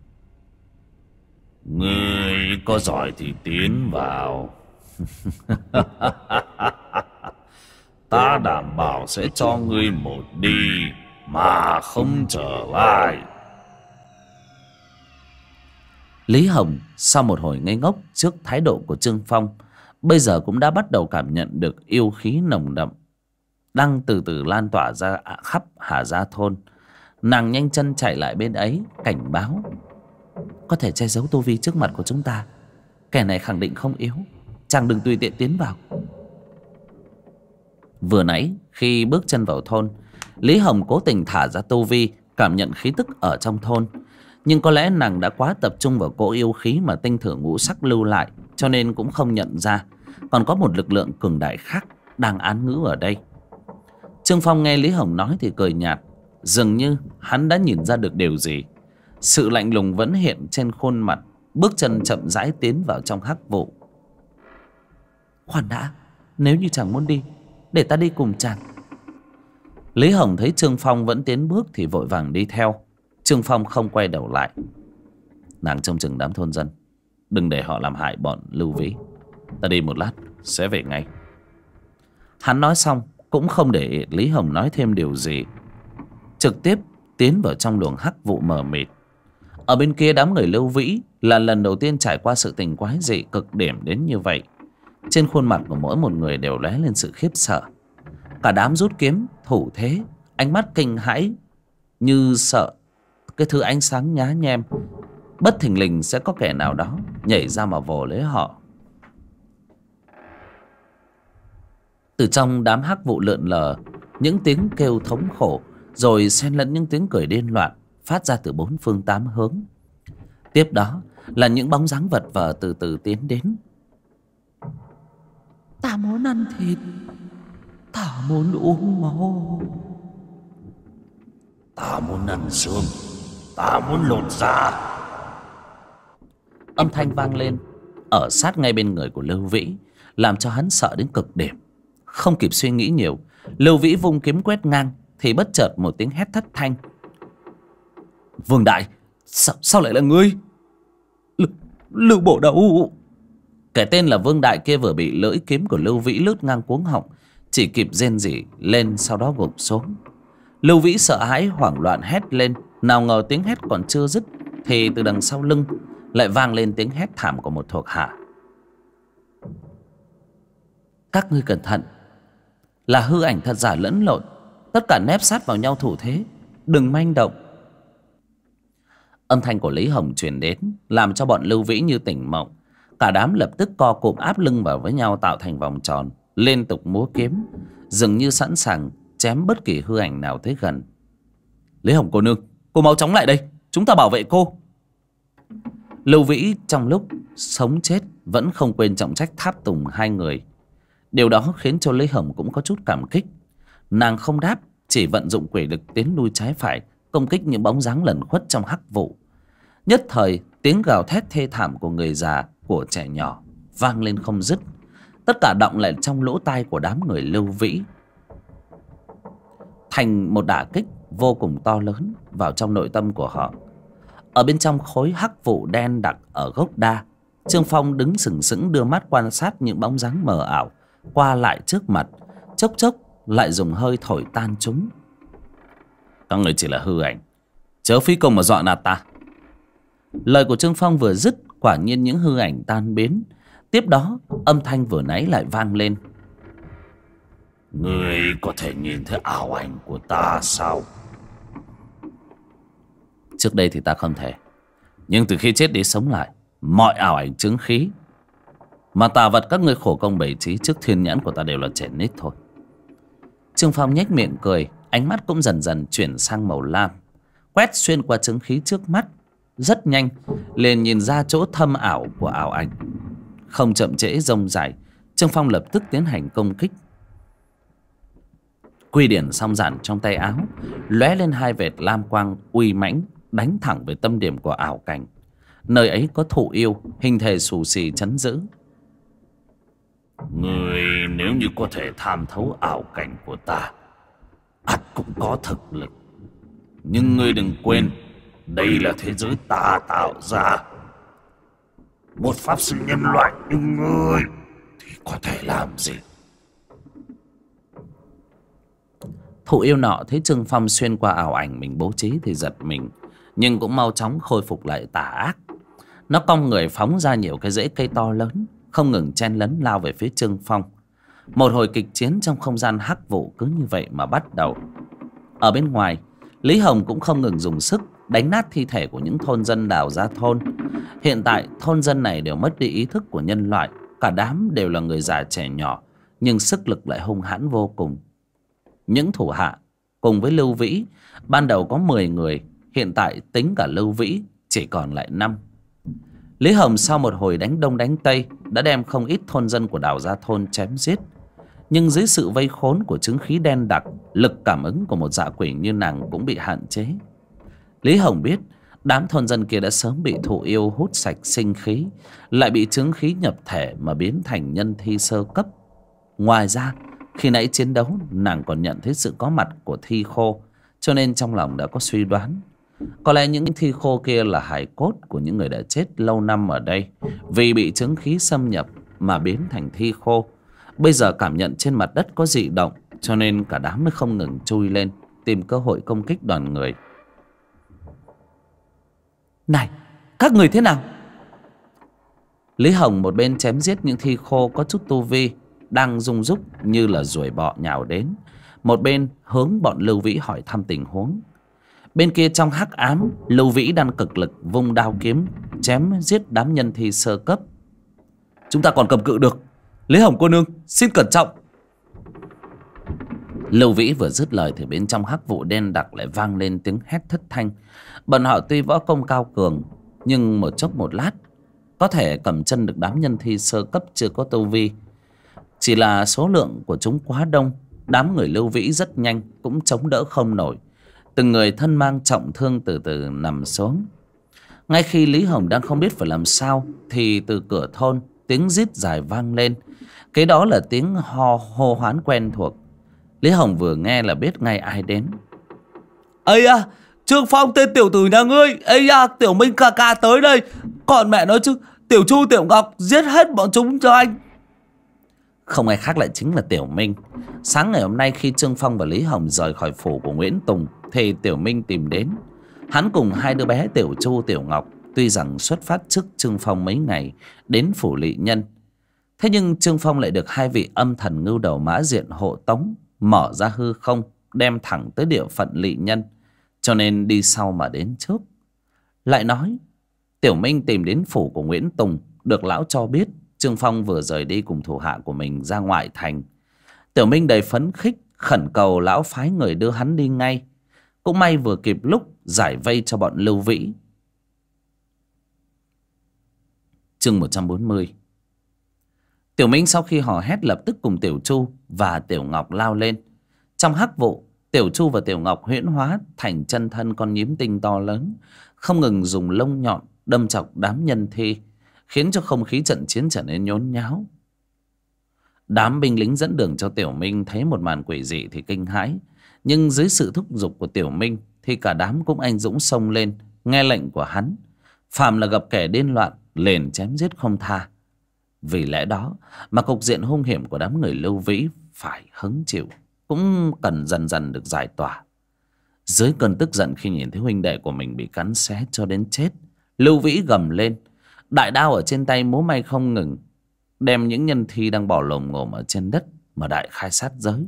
ngươi có giỏi thì tiến vào. Ta đảm bảo sẽ cho ngươi một đi mà không trở lại. Lý Hồng sau một hồi ngây ngốc trước thái độ của Trương Phong, bây giờ cũng đã bắt đầu cảm nhận được yêu khí nồng đậm đang từ từ lan tỏa ra khắp Hà Gia thôn. Nàng nhanh chân chạy lại bên ấy, cảnh báo: có thể che giấu tu vi trước mặt của chúng ta, kẻ này khẳng định không yếu, chàng đừng tùy tiện tiến vào. Vừa nãy khi bước chân vào thôn, Lý Hồng cố tình thả ra tu vi, cảm nhận khí tức ở trong thôn. Nhưng có lẽ nàng đã quá tập trung vào cỗ yêu khí mà tinh thử ngũ sắc lưu lại, cho nên cũng không nhận ra còn có một lực lượng cường đại khác đang án ngữ ở đây. Trương Phong nghe Lý Hồng nói thì cười nhạt, dường như hắn đã nhìn ra được điều gì. Sự lạnh lùng vẫn hiện trên khuôn mặt, bước chân chậm rãi tiến vào trong hắc vụ. Khoan đã, nếu như chàng muốn đi, để ta đi cùng chàng. Lý Hồng thấy Trương Phong vẫn tiến bước thì vội vàng đi theo. Trương Phong không quay đầu lại. Nàng trông chừng đám thôn dân, đừng để họ làm hại bọn Lưu Vĩ. Ta đi một lát sẽ về ngay. Hắn nói xong cũng không để Lý Hồng nói thêm điều gì, trực tiếp tiến vào trong luồng hắc vụ mờ mịt. Ở bên kia đám người Lưu Vĩ là lần đầu tiên trải qua sự tình quái dị cực điểm đến như vậy. Trên khuôn mặt của mỗi một người đều lóe lên sự khiếp sợ. Cả đám rút kiếm thủ thế, ánh mắt kinh hãi, như sợ cái thứ ánh sáng nhá nhem bất thình lình sẽ có kẻ nào đó nhảy ra mà vồ lấy họ. Từ trong đám hắc vụ lượn lờ, những tiếng kêu thống khổ rồi xen lẫn những tiếng cười điên loạn phát ra từ bốn phương tám hướng. Tiếp đó là những bóng dáng vật vờ từ từ tiến đến. Ta muốn ăn thịt, ta muốn uống máu, ta muốn ăn xương, ta muốn lột da. Âm thanh vang lên ở sát ngay bên người của Lưu Vĩ, làm cho hắn sợ đến cực điểm. Không kịp suy nghĩ nhiều, Lưu Vĩ vung kiếm quét ngang thì bất chợt một tiếng hét thất thanh. Vương đại, sao lại là ngươi? Lưu Bổ Đầu. Cái tên là Vương đại kia vừa bị lưỡi kiếm của Lưu Vĩ lướt ngang cuống họng, chỉ kịp rên rỉ lên sau đó gục xuống. Lưu Vĩ sợ hãi hoảng loạn hét lên, nào ngờ tiếng hét còn chưa dứt thì từ đằng sau lưng lại vang lên tiếng hét thảm của một thuộc hạ. Các ngươi cẩn thận, là hư ảnh thật giả lẫn lộn, tất cả nép sát vào nhau thủ thế, đừng manh động. Âm thanh của Lý Hồng truyền đến làm cho bọn Lưu Vĩ như tỉnh mộng. Cả đám lập tức co cụm áp lưng vào với nhau tạo thành vòng tròn, liên tục múa kiếm, dường như sẵn sàng chém bất kỳ hư ảnh nào tới gần. Lý Hồng cô nương, cô mau chóng lại đây, chúng ta bảo vệ cô. Lưu Vĩ trong lúc sống chết vẫn không quên trọng trách tháp tùng hai người. Điều đó khiến cho Lý Hồng cũng có chút cảm kích. Nàng không đáp, chỉ vận dụng quỷ lực tiến lui trái phải, công kích những bóng dáng lẩn khuất trong hắc vụ. Nhất thời tiếng gào thét thê thảm của người già, của trẻ nhỏ vang lên không dứt, tất cả đọng lại trong lỗ tai của đám người Lưu Vĩ, thành một đả kích vô cùng to lớn vào trong nội tâm của họ. Ở bên trong khối hắc vụ đen đặc ở gốc đa, Trương Phong đứng sừng sững đưa mắt quan sát những bóng dáng mờ ảo qua lại trước mặt, chốc chốc lại dùng hơi thổi tan chúng. Các người chỉ là hư ảnh, chớ phí công mà dọa nạt ta. Lời của Trương Phong vừa dứt, quả nhiên những hư ảnh tan biến. Tiếp đó âm thanh vừa nãy lại vang lên. Ngươi có thể nhìn thấy ảo ảnh của ta sao? Trước đây thì ta không thể, nhưng từ khi chết đi sống lại, mọi ảo ảnh chứng khí mà tà vật các ngươi khổ công bày trí trước thiên nhãn của ta đều là trẻ nít thôi. Trương Phong nhếch miệng cười, ánh mắt cũng dần dần chuyển sang màu lam, quét xuyên qua chứng khí trước mắt. Rất nhanh liền nhìn ra chỗ thâm ảo của ảo ảnh. Không chậm trễ rông rải, Trương Phong lập tức tiến hành công kích. Quy điển song giản trong tay áo lóe lên hai vệt lam quang uy mãnh, đánh thẳng về tâm điểm của ảo cảnh. Nơi ấy có thụ yêu hình thể xù xì trấn giữ. Ngươi nếu như có thể tham thấu ảo cảnh của ta, ắt cũng có thực lực. Nhưng ngươi đừng quên, đây là thế giới ta tạo ra. Một pháp sư nhân loại như ngươi thì có thể làm gì? Thụ yêu nọ thấy Trương Phong xuyên qua ảo ảnh mình bố trí thì giật mình, nhưng cũng mau chóng khôi phục lại tà ác. Nó cong người phóng ra nhiều cái rễ cây to lớn, không ngừng chen lấn lao về phía Trương Phong. Một hồi kịch chiến trong không gian hắc vụ cứ như vậy mà bắt đầu. Ở bên ngoài, Lý Hồng cũng không ngừng dùng sức đánh nát thi thể của những thôn dân đào ra thôn. Hiện tại thôn dân này đều mất đi ý thức của nhân loại, cả đám đều là người già trẻ nhỏ, nhưng sức lực lại hung hãn vô cùng. Những thủ hạ cùng với Lưu Vĩ ban đầu có 10 người, hiện tại tính cả Lưu Vĩ chỉ còn lại 5. Lý Hồng sau một hồi đánh đông đánh tây đã đem không ít thôn dân của đào gia thôn chém giết. Nhưng dưới sự vây khốn của chứng khí đen đặc, lực cảm ứng của một dạ quỷ như nàng cũng bị hạn chế. Lý Hồng biết đám thôn dân kia đã sớm bị thụ yêu hút sạch sinh khí, lại bị chứng khí nhập thể mà biến thành nhân thi sơ cấp. Ngoài ra, khi nãy chiến đấu, nàng còn nhận thấy sự có mặt của thi khô, cho nên trong lòng đã có suy đoán. Có lẽ những thi khô kia là hài cốt của những người đã chết lâu năm ở đây, vì bị chứng khí xâm nhập mà biến thành thi khô. Bây giờ cảm nhận trên mặt đất có dị động, cho nên cả đám mới không ngừng chui lên tìm cơ hội công kích đoàn người. Này, các người thế nào? Lý Hồng một bên chém giết những thi khô có chút tu vi đang rung rúc như là ruồi bọ nhào đến, một bên hướng bọn Lưu Vĩ hỏi thăm tình huống. Bên kia trong hắc ám, Lưu Vĩ đang cực lực vung đao kiếm chém giết đám nhân thi sơ cấp. Chúng ta còn cầm cự được, Lý Hồng cô nương xin cẩn trọng. Lưu Vĩ vừa dứt lời thì bên trong hắc vụ đen đặc lại vang lên tiếng hét thất thanh. Bọn họ tuy võ công cao cường, nhưng một chốc một lát có thể cầm chân được đám nhân thi sơ cấp chưa có tu vi. Chỉ là số lượng của chúng quá đông, đám người Lưu Vĩ rất nhanh cũng chống đỡ không nổi. Từng người thân mang trọng thương từ từ nằm xuống. Ngay khi Lý Hồng đang không biết phải làm sao, thì từ cửa thôn tiếng rít dài vang lên. Cái đó là tiếng hô hoán quen thuộc. Lý Hồng vừa nghe là biết ngay ai đến. Ây à, Trương Phong tên tiểu tử nhà ngươi. Ây à, Tiểu Minh ca ca tới đây. Còn mẹ nói chứ, Tiểu Chu Tiểu Ngọc giết hết bọn chúng cho anh. Không ai khác lại chính là Tiểu Minh. Sáng ngày hôm nay khi Trương Phong và Lý Hồng rời khỏi phủ của Nguyễn Tùng thì Tiểu Minh tìm đến. Hắn cùng hai đứa bé Tiểu Chu Tiểu Ngọc tuy rằng xuất phát trước Trương Phong mấy ngày đến phủ Lỵ Nhân. Thế nhưng Trương Phong lại được hai vị âm thần ngưu đầu mã diện hộ tống, mở ra hư không đem thẳng tới địa phận Lỵ Nhân, cho nên đi sau mà đến trước. Lại nói Tiểu Minh tìm đến phủ của Nguyễn Tùng, được lão cho biết Trương Phong vừa rời đi cùng thủ hạ của mình ra ngoại thành. Tiểu Minh đầy phấn khích khẩn cầu lão phái người đưa hắn đi ngay. Cũng may vừa kịp lúc giải vây cho bọn Lưu Vĩ. Chương 140. Tiểu Minh sau khi hò hét lập tức cùng Tiểu Chu và Tiểu Ngọc lao lên. Trong hắc vụ, Tiểu Chu và Tiểu Ngọc huyễn hóa thành chân thân con nhím tinh to lớn, không ngừng dùng lông nhọn đâm chọc đám nhân thi, khiến cho không khí trận chiến trở nên nhốn nháo. Đám binh lính dẫn đường cho Tiểu Minh thấy một màn quỷ dị thì kinh hãi, nhưng dưới sự thúc giục của Tiểu Minh thì cả đám cũng anh dũng xông lên nghe lệnh của hắn. Phàm là gặp kẻ điên loạn liền chém giết không tha. Vì lẽ đó mà cục diện hung hiểm của đám người Lưu Vĩ phải hứng chịu cũng cần dần dần được giải tỏa. Dưới cơn tức giận khi nhìn thấy huynh đệ của mình bị cắn xé cho đến chết, Lưu Vĩ gầm lên, đại đao ở trên tay múa may không ngừng, đem những nhân thi đang bò lồm ngồm ở trên đất mà đại khai sát giới.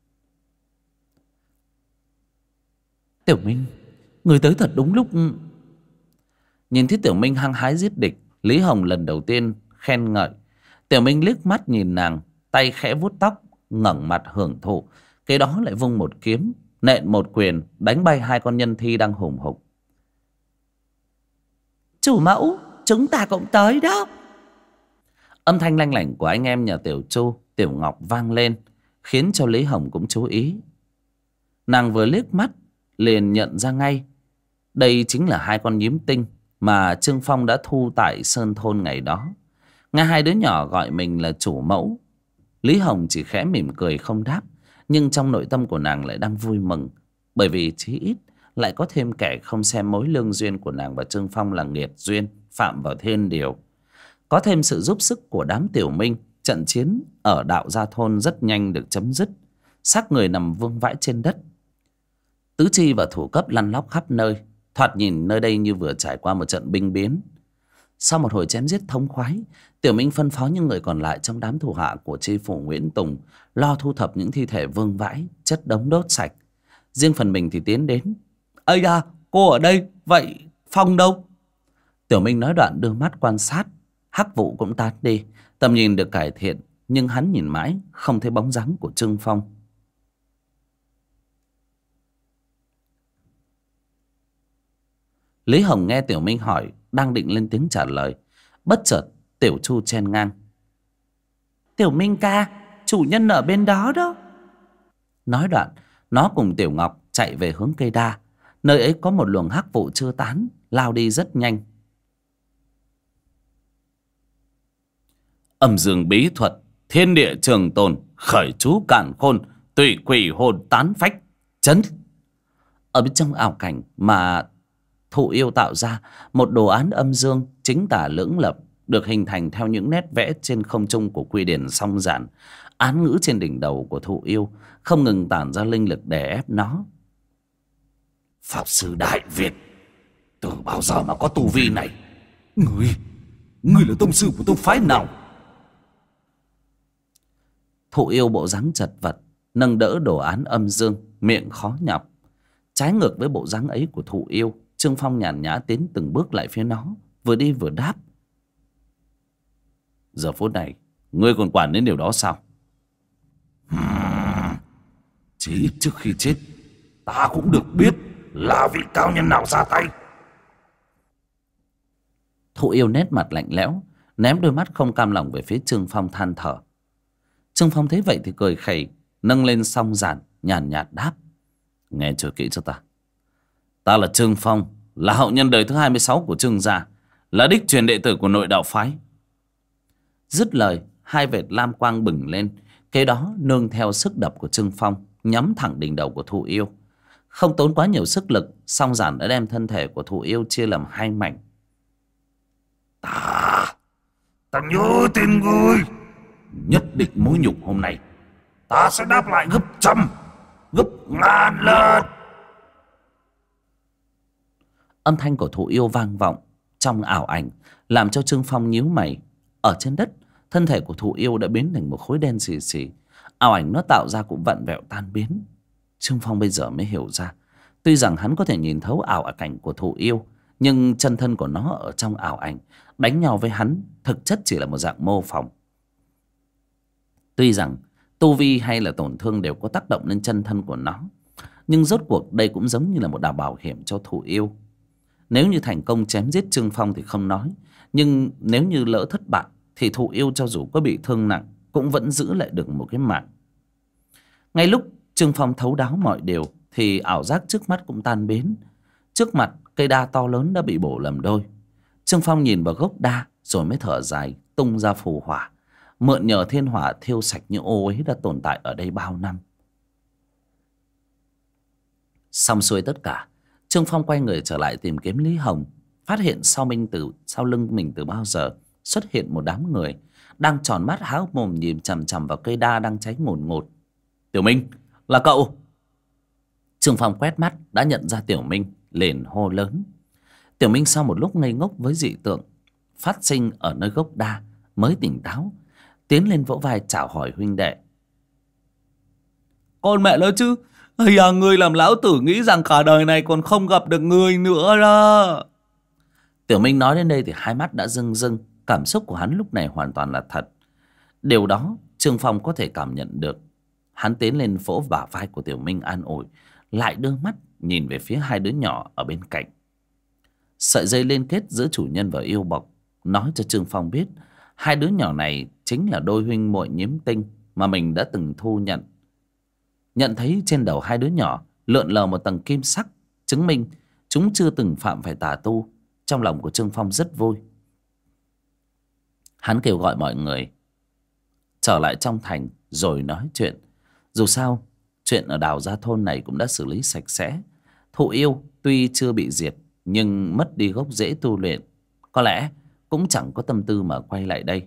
Tiểu Minh, người tới thật đúng lúc. Nhìn thấy Tiểu Minh hăng hái giết địch, Lý Hồng lần đầu tiên khen ngợi. Tiểu Minh liếc mắt nhìn nàng, tay khẽ vuốt tóc, ngẩng mặt hưởng thụ. Cái đó lại vung một kiếm, nện một quyền, đánh bay hai con nhân thi đang hùng hục. Chủ mẫu, chúng ta cũng tới đó. Âm thanh lanh lảnh của anh em nhà Tiểu Chu, Tiểu Ngọc vang lên, khiến cho Lý Hồng cũng chú ý. Nàng vừa liếc mắt liền nhận ra ngay, đây chính là hai con nhím tinh mà Trương Phong đã thu tại Sơn Thôn ngày đó. Nghe hai đứa nhỏ gọi mình là chủ mẫu, Lý Hồng chỉ khẽ mỉm cười không đáp. Nhưng trong nội tâm của nàng lại đang vui mừng, bởi vì chí ít lại có thêm kẻ không xem mối lương duyên của nàng và Trương Phong là nghiệt duyên, phạm vào thiên điều. Có thêm sự giúp sức của đám Tiểu Minh, trận chiến ở Đạo Gia Thôn rất nhanh được chấm dứt. Xác người nằm vương vãi trên đất, tứ chi và thủ cấp lăn lóc khắp nơi. Thoạt nhìn nơi đây như vừa trải qua một trận binh biến. Sau một hồi chém giết thống khoái, Tiểu Minh phân phó những người còn lại trong đám thủ hạ của tri phủ Nguyễn Tùng lo thu thập những thi thể vương vãi, chất đống đốt sạch. Riêng phần mình thì tiến đến. Ây da, cô ở đây, vậy Phong đâu? Tiểu Minh nói đoạn đưa mắt quan sát. Hắc vụ cũng tán đi, tầm nhìn được cải thiện, nhưng hắn nhìn mãi không thấy bóng dáng của Trương Phong. Lý Hồng nghe Tiểu Minh hỏi, đang định lên tiếng trả lời, bất chợt Tiểu Chu chen ngang. Tiểu Minh ca, chủ nhân ở bên đó đó. Nói đoạn, nó cùng Tiểu Ngọc chạy về hướng cây đa. Nơi ấy có một luồng hắc vụ chưa tán, lao đi rất nhanh. Âm dương bí thuật, thiên địa trường tồn, khởi chú càn khôn, tùy quỷ hồn tán phách, chấn. Ở bên trong ảo cảnh mà Thụ Yêu tạo ra, một đồ án âm dương chính tả lưỡng lập được hình thành theo những nét vẽ trên không trung của quy điển song giản. Án ngữ trên đỉnh đầu của Thụ Yêu không ngừng tản ra linh lực đè ép nó. Pháp sư Đại Việt, từ bao giờ mà có tu vi này? Ngươi là tông sư của tông phái nào? Thụ Yêu bộ dáng chật vật, nâng đỡ đồ án âm dương, miệng khó nhọc. Trái ngược với bộ dáng ấy của Thụ Yêu, Trương Phong nhàn nhã tiến từng bước lại phía nó, vừa đi vừa đáp. Giờ phút này, ngươi còn quản đến điều đó sao? Chỉ ít trước khi chết, ta cũng được biết là vị cao nhân nào ra tay. Thụ Yêu nét mặt lạnh lẽo, ném đôi mắt không cam lòng về phía Trương Phong than thở. Trương Phong thấy vậy thì cười khẩy, nâng lên song giản, nhàn nhạt đáp. Nghe cho kỹ cho ta. Ta là Trương Phong, là hậu nhân đời thứ 26 của Trương gia, là đích truyền đệ tử của nội đạo phái. Dứt lời, hai vệt lam quang bừng lên, kế đó nương theo sức đập của Trương Phong nhắm thẳng đỉnh đầu của Thụ Yêu. Không tốn quá nhiều sức lực, song giản đã đem thân thể của Thụ Yêu chia làm hai mảnh. Ta nhớ tên ngươi, nhất định mối nhục hôm nay ta sẽ đáp lại gấp trăm, gấp ngàn lần. Âm thanh của Thụ Yêu vang vọng trong ảo ảnh, làm cho Trương Phong nhíu mày. Ở trên đất, thân thể của Thụ Yêu đã biến thành một khối đen xì xì. Ảo ảnh nó tạo ra cũng vặn vẹo tan biến. Trương Phong bây giờ mới hiểu ra, tuy rằng hắn có thể nhìn thấu ảo cảnh của Thụ Yêu, nhưng chân thân của nó ở trong ảo ảnh đánh nhau với hắn thực chất chỉ là một dạng mô phỏng. Tuy rằng tu vi hay là tổn thương đều có tác động lên chân thân của nó, nhưng rốt cuộc đây cũng giống như là một đạo bảo hiểm cho Thụ Yêu. Nếu như thành công chém giết Trương Phong thì không nói, nhưng nếu như lỡ thất bại thì Thụ Yêu cho dù có bị thương nặng cũng vẫn giữ lại được một cái mạng. Ngay lúc Trương Phong thấu đáo mọi điều thì ảo giác trước mắt cũng tan biến. Trước mặt cây đa to lớn đã bị bổ làm đôi. Trương Phong nhìn vào gốc đa rồi mới thở dài, tung ra phù hỏa, mượn nhờ thiên hỏa thiêu sạch những ô uế đã tồn tại ở đây bao năm. Xong xuôi tất cả, Trương Phong quay người trở lại tìm kiếm Lý Hồng. Phát hiện sau lưng mình từ bao giờ xuất hiện một đám người đang tròn mắt há mồm nhìn chằm chằm vào cây đa đang cháy ngùn ngụt. Tiểu Minh, là cậu? Trương Phong quét mắt đã nhận ra Tiểu Minh, liền hô lớn. Tiểu Minh sau một lúc ngây ngốc với dị tượng phát sinh ở nơi gốc đa mới tỉnh táo, tiến lên vỗ vai chào hỏi huynh đệ. Con mẹ nó chứ. Ây à, ngươi làm lão tử nghĩ rằng cả đời này còn không gặp được người nữa đó. Tiểu Minh nói đến đây thì hai mắt đã rưng rưng. Cảm xúc của hắn lúc này hoàn toàn là thật. Điều đó Trương Phong có thể cảm nhận được. Hắn tiến lên vỗ bả vai của Tiểu Minh an ủi, lại đưa mắt nhìn về phía hai đứa nhỏ ở bên cạnh. Sợi dây liên kết giữa chủ nhân và yêu bộc nói cho Trương Phong biết hai đứa nhỏ này chính là đôi huynh muội nhiếm tinh mà mình đã từng thu nhận. Nhận thấy trên đầu hai đứa nhỏ lượn lờ một tầng kim sắc, chứng minh chúng chưa từng phạm phải tà tu. Trong lòng của Trương Phong rất vui. Hắn kêu gọi mọi người trở lại trong thành rồi nói chuyện. Dù sao chuyện ở Đào Gia thôn này cũng đã xử lý sạch sẽ. Thụ yêu tuy chưa bị diệt nhưng mất đi gốc rễ tu luyện, có lẽ cũng chẳng có tâm tư mà quay lại đây.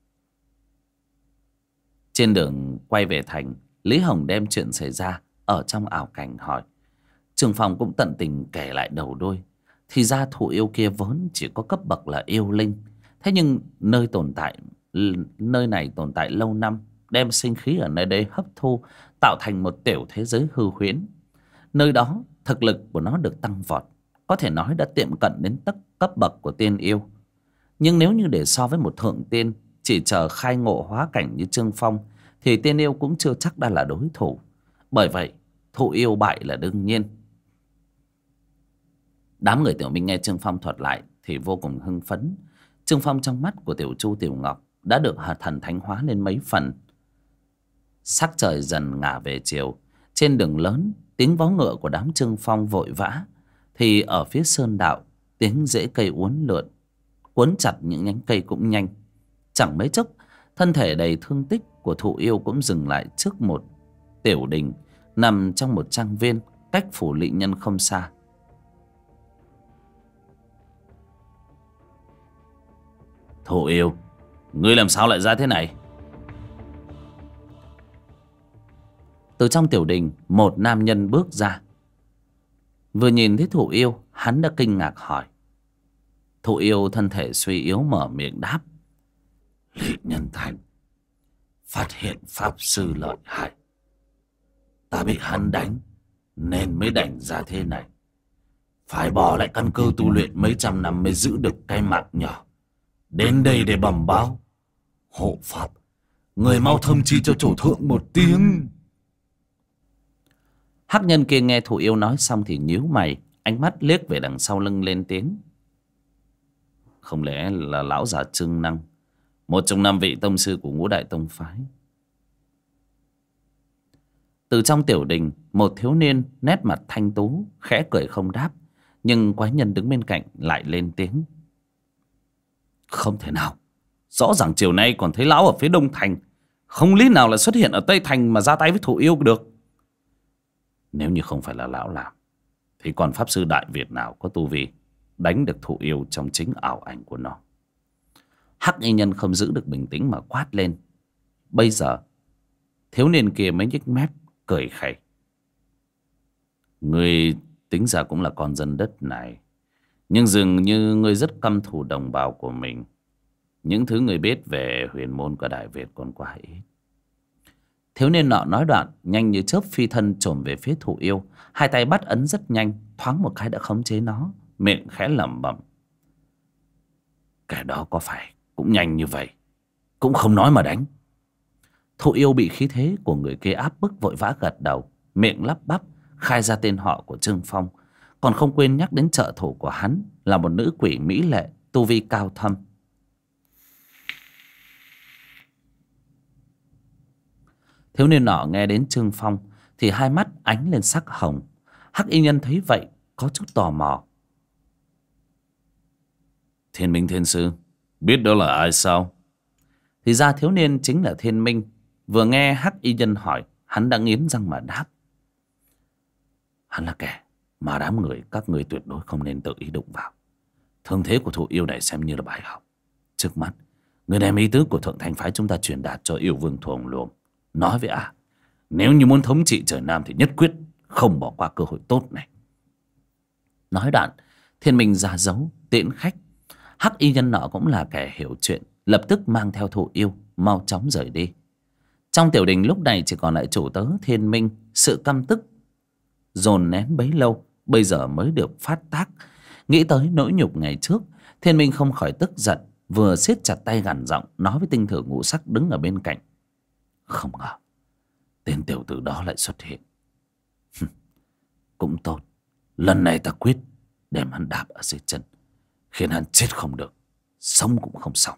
Trên đường quay về thành, Lý Hồng đem chuyện xảy ra ở trong ảo cảnh hỏi. Trương Phong cũng tận tình kể lại đầu đuôi. Thì ra thụ yêu kia vốn chỉ có cấp bậc là yêu linh. Thế nhưng nơi này tồn tại lâu năm, đem sinh khí ở nơi đây hấp thu, tạo thành một tiểu thế giới hư huyễn. Nơi đó thực lực của nó được tăng vọt, có thể nói đã tiệm cận đến cấp bậc của tiên yêu. Nhưng nếu như để so với một thượng tiên chỉ chờ khai ngộ hóa cảnh như Trương Phong thì tiên yêu cũng chưa chắc đã là đối thủ. Bởi vậy thụ yêu bại là đương nhiên. Đám người Tiểu Minh nghe Trương Phong thuật lại thì vô cùng hưng phấn. Trương Phong trong mắt của Tiểu Chu Tiểu Ngọc đã được thần thánh hóa lên mấy phần. Sắc trời dần ngả về chiều. Trên đường lớn tiếng vó ngựa của đám Trương Phong vội vã. Thì ở phía sơn đạo tiếng rễ cây uốn lượn, cuốn chặt những nhánh cây cũng nhanh. Chẳng mấy chốc thân thể đầy thương tích của thụ yêu cũng dừng lại trước một tiểu đình nằm trong một trang viên cách phủ Lị Nhân không xa. Thụ yêu, ngươi làm sao lại ra thế này? Từ trong tiểu đình một nam nhân bước ra. Vừa nhìn thấy thụ yêu, hắn đã kinh ngạc hỏi. Thụ yêu thân thể suy yếu mở miệng đáp. Lị Nhân Thành phát hiện pháp sư lợi hại, ta bị hắn đánh nên mới đánh ra thế này. Phải bỏ lại căn cơ tu luyện mấy trăm năm mới giữ được cái mạng nhỏ. Đến đây để bẩm báo. Hộ pháp, người mau thông chi cho chủ thượng một tiếng. Hắc nhân kia nghe thụ yêu nói xong thì nhíu mày, ánh mắt liếc về đằng sau lưng lên tiếng. Không lẽ là lão già Trương Năng, một trong 5 vị tông sư của Ngũ Đại Tông phái? Từ trong tiểu đình, một thiếu niên nét mặt thanh tú khẽ cười không đáp. Nhưng quái nhân đứng bên cạnh lại lên tiếng. Không thể nào, rõ ràng chiều nay còn thấy lão ở phía đông thành, không lý nào lại xuất hiện ở tây thành mà ra tay với thụ yêu được. Nếu như không phải là lão làm thì còn pháp sư Đại Việt nào có tu vi đánh được thụ yêu trong chính ảo ảnh của nó? Hắc y nhân không giữ được bình tĩnh mà quát lên. Bây giờ thiếu niên kia mới nhếch mép cười khẩy. Ngươi tính ra cũng là con dân đất này, nhưng dường như ngươi rất căm thù đồng bào của mình. Những thứ ngươi biết về huyền môn của Đại Việt còn quá ít. Thiếu niên nọ nói đoạn, nhanh như chớp phi thân chồm về phía thụ yêu. Hai tay bắt ấn rất nhanh, thoáng một cái đã khống chế nó, miệng khẽ lẩm bẩm. Kẻ đó có phải cũng nhanh như vậy, cũng không nói mà đánh. Thụ yêu bị khí thế của người kia áp bức vội vã gật đầu, miệng lắp bắp khai ra tên họ của Trương Phong, còn không quên nhắc đến trợ thủ của hắn là một nữ quỷ mỹ lệ, tu vi cao thâm. Thiếu niên nọ nghe đến Trương Phong thì hai mắt ánh lên sắc hồng. Hắc y nhân thấy vậy có chút tò mò. Thiên Minh Thiên Sư, biết đó là ai sao? Thì ra thiếu niên chính là Thiên Minh. Vừa nghe Hắc y nhân hỏi, hắn đã nghiến răng mà đáp. Hắn là kẻ mà đám người các ngươi tuyệt đối không nên tự ý đụng vào. Thương thế của thụ yêu này xem như là bài học. Trước mắt, người đem ý tứ của Thượng Thành phái chúng ta truyền đạt cho yêu vương Thuồng Luồng. Nói với nếu như muốn thống trị trời Nam thì nhất quyết không bỏ qua cơ hội tốt này. Nói đoạn, Thiên Minh ra dấu tiễn khách. Hắc y nhân nọ cũng là kẻ hiểu chuyện, lập tức mang theo thụ yêu mau chóng rời đi. Trong tiểu đình lúc này chỉ còn lại chủ tớ Thiên Minh. Sự căm tức dồn nén bấy lâu bây giờ mới được phát tác. Nghĩ tới nỗi nhục ngày trước, Thiên Minh không khỏi tức giận, vừa siết chặt tay gằn giọng nói với Tinh Thử Ngũ Sắc đứng ở bên cạnh. Không ngờ tên tiểu tử đó lại xuất hiện. Cũng tốt, lần này ta quyết đem hắn đạp ở dưới chân, khiến hắn chết không được, sống cũng không xong.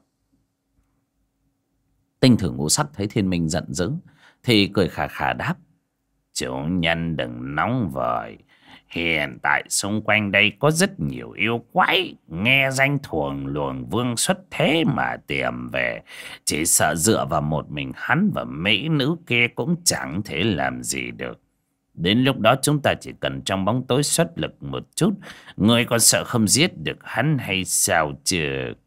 Tinh Thử Ngũ Sắc thấy Thiên Minh giận dữ thì cười khà khà đáp. Chủ nhân đừng nóng vội. Hiện tại xung quanh đây có rất nhiều yêu quái, nghe danh Thuồng Luồng Vương xuất thế mà tìm về. Chỉ sợ dựa vào một mình hắn và mỹ nữ kia cũng chẳng thể làm gì được. Đến lúc đó chúng ta chỉ cần trong bóng tối xuất lực một chút. Ngươi còn sợ không giết được hắn hay sao chứ?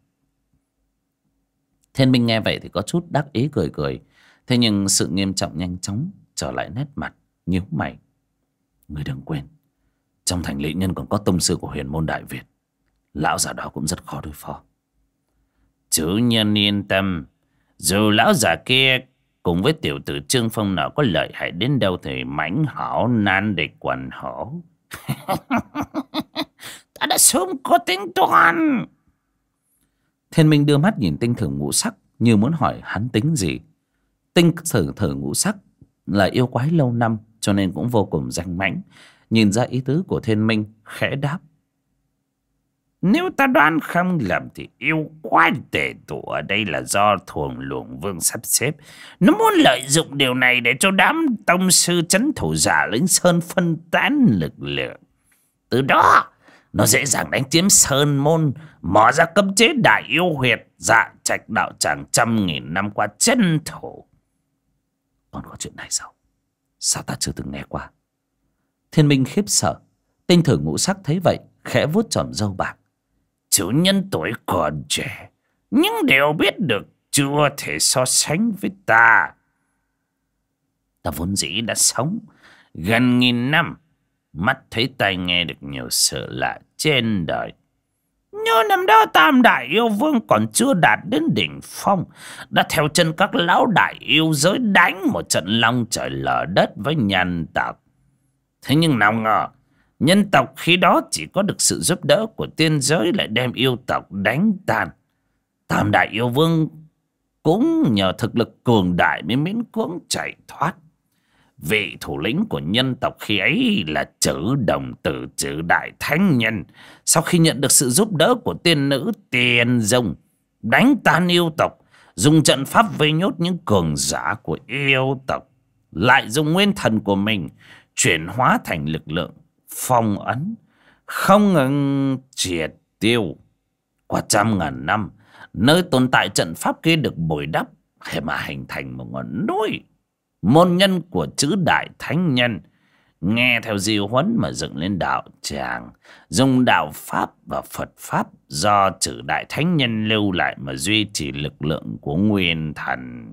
Thiên Minh nghe vậy thì có chút đắc ý cười cười. Thế nhưng sự nghiêm trọng nhanh chóng trở lại nét mặt, nhíu mày. Ngươi đừng quên, trong thành Lệ Nhân còn có tông sư của Huyền Môn Đại Việt. Lão già đó cũng rất khó đối phó. Chủ nhân yên tâm, dù lão già kia cùng với tiểu tử Trương Phong nào có lợi hại đến đâu thì mãnh hổ nan địch quần hổ. Ta đã sớm có tính toán. Thiên Minh đưa mắt nhìn Tinh Thử Ngũ Sắc như muốn hỏi hắn tính gì. Tinh Thử Ngũ Sắc là yêu quái lâu năm cho nên cũng vô cùng danh mãnh. Nhìn ra ý tứ của Thiên Minh, khẽ đáp. Nếu ta đoán không lầm thì yêu quái tề tụ ở đây là do Thuồng Luồng Vương sắp xếp. Nó muốn lợi dụng điều này để cho đám tông sư trấn thủ giả Lĩnh Sơn phân tán lực lượng. Từ đó nó dễ dàng đánh chiếm Sơn Môn, mở ra cấm chế đại yêu huyệt, Dạ Trạch đạo tràng trăm nghìn năm qua chân thủ. Còn có chuyện này sao? Sao ta chưa từng nghe qua? Thiên Minh khiếp sợ. Tinh Thử Ngũ Sắc thấy vậy khẽ vuốt chòm râu bạc. Chủ nhân tuổi còn trẻ, nhưng đều biết được chưa thể so sánh với ta. Ta vốn dĩ đã sống gần 1000 năm, mắt thấy tai nghe được nhiều sự lạ trên đời. Nhớ năm đó Tam Đại Yêu Vương còn chưa đạt đến đỉnh phong, đã theo chân các lão đại yêu giới đánh một trận long trời lở đất với nhân tộc. Thế nhưng nào ngờ nhân tộc khi đó chỉ có được sự giúp đỡ của tiên giới lại đem yêu tộc đánh tan. Tam Đại Yêu Vương cũng nhờ thực lực cường đại mới miễn cưỡng chạy thoát. Vị thủ lĩnh của nhân tộc khi ấy là Chử Đồng Tử, Chử Đại Thánh Nhân. Sau khi nhận được sự giúp đỡ của tiên nữ Tiền Dung, đánh tan yêu tộc, dùng trận pháp vây nhốt những cường giả của yêu tộc, lại dùng nguyên thần của mình chuyển hóa thành lực lượng phong ấn, không ngừng triệt tiêu. Qua trăm ngàn năm, nơi tồn tại trận pháp kia được bồi đắp để mà hình thành một ngọn núi. Môn nhân của Chữ Đại Thánh Nhân nghe theo di huấn mà dựng lên đạo tràng, dùng đạo pháp và Phật pháp do Chữ Đại Thánh Nhân lưu lại mà duy trì lực lượng của nguyên thần.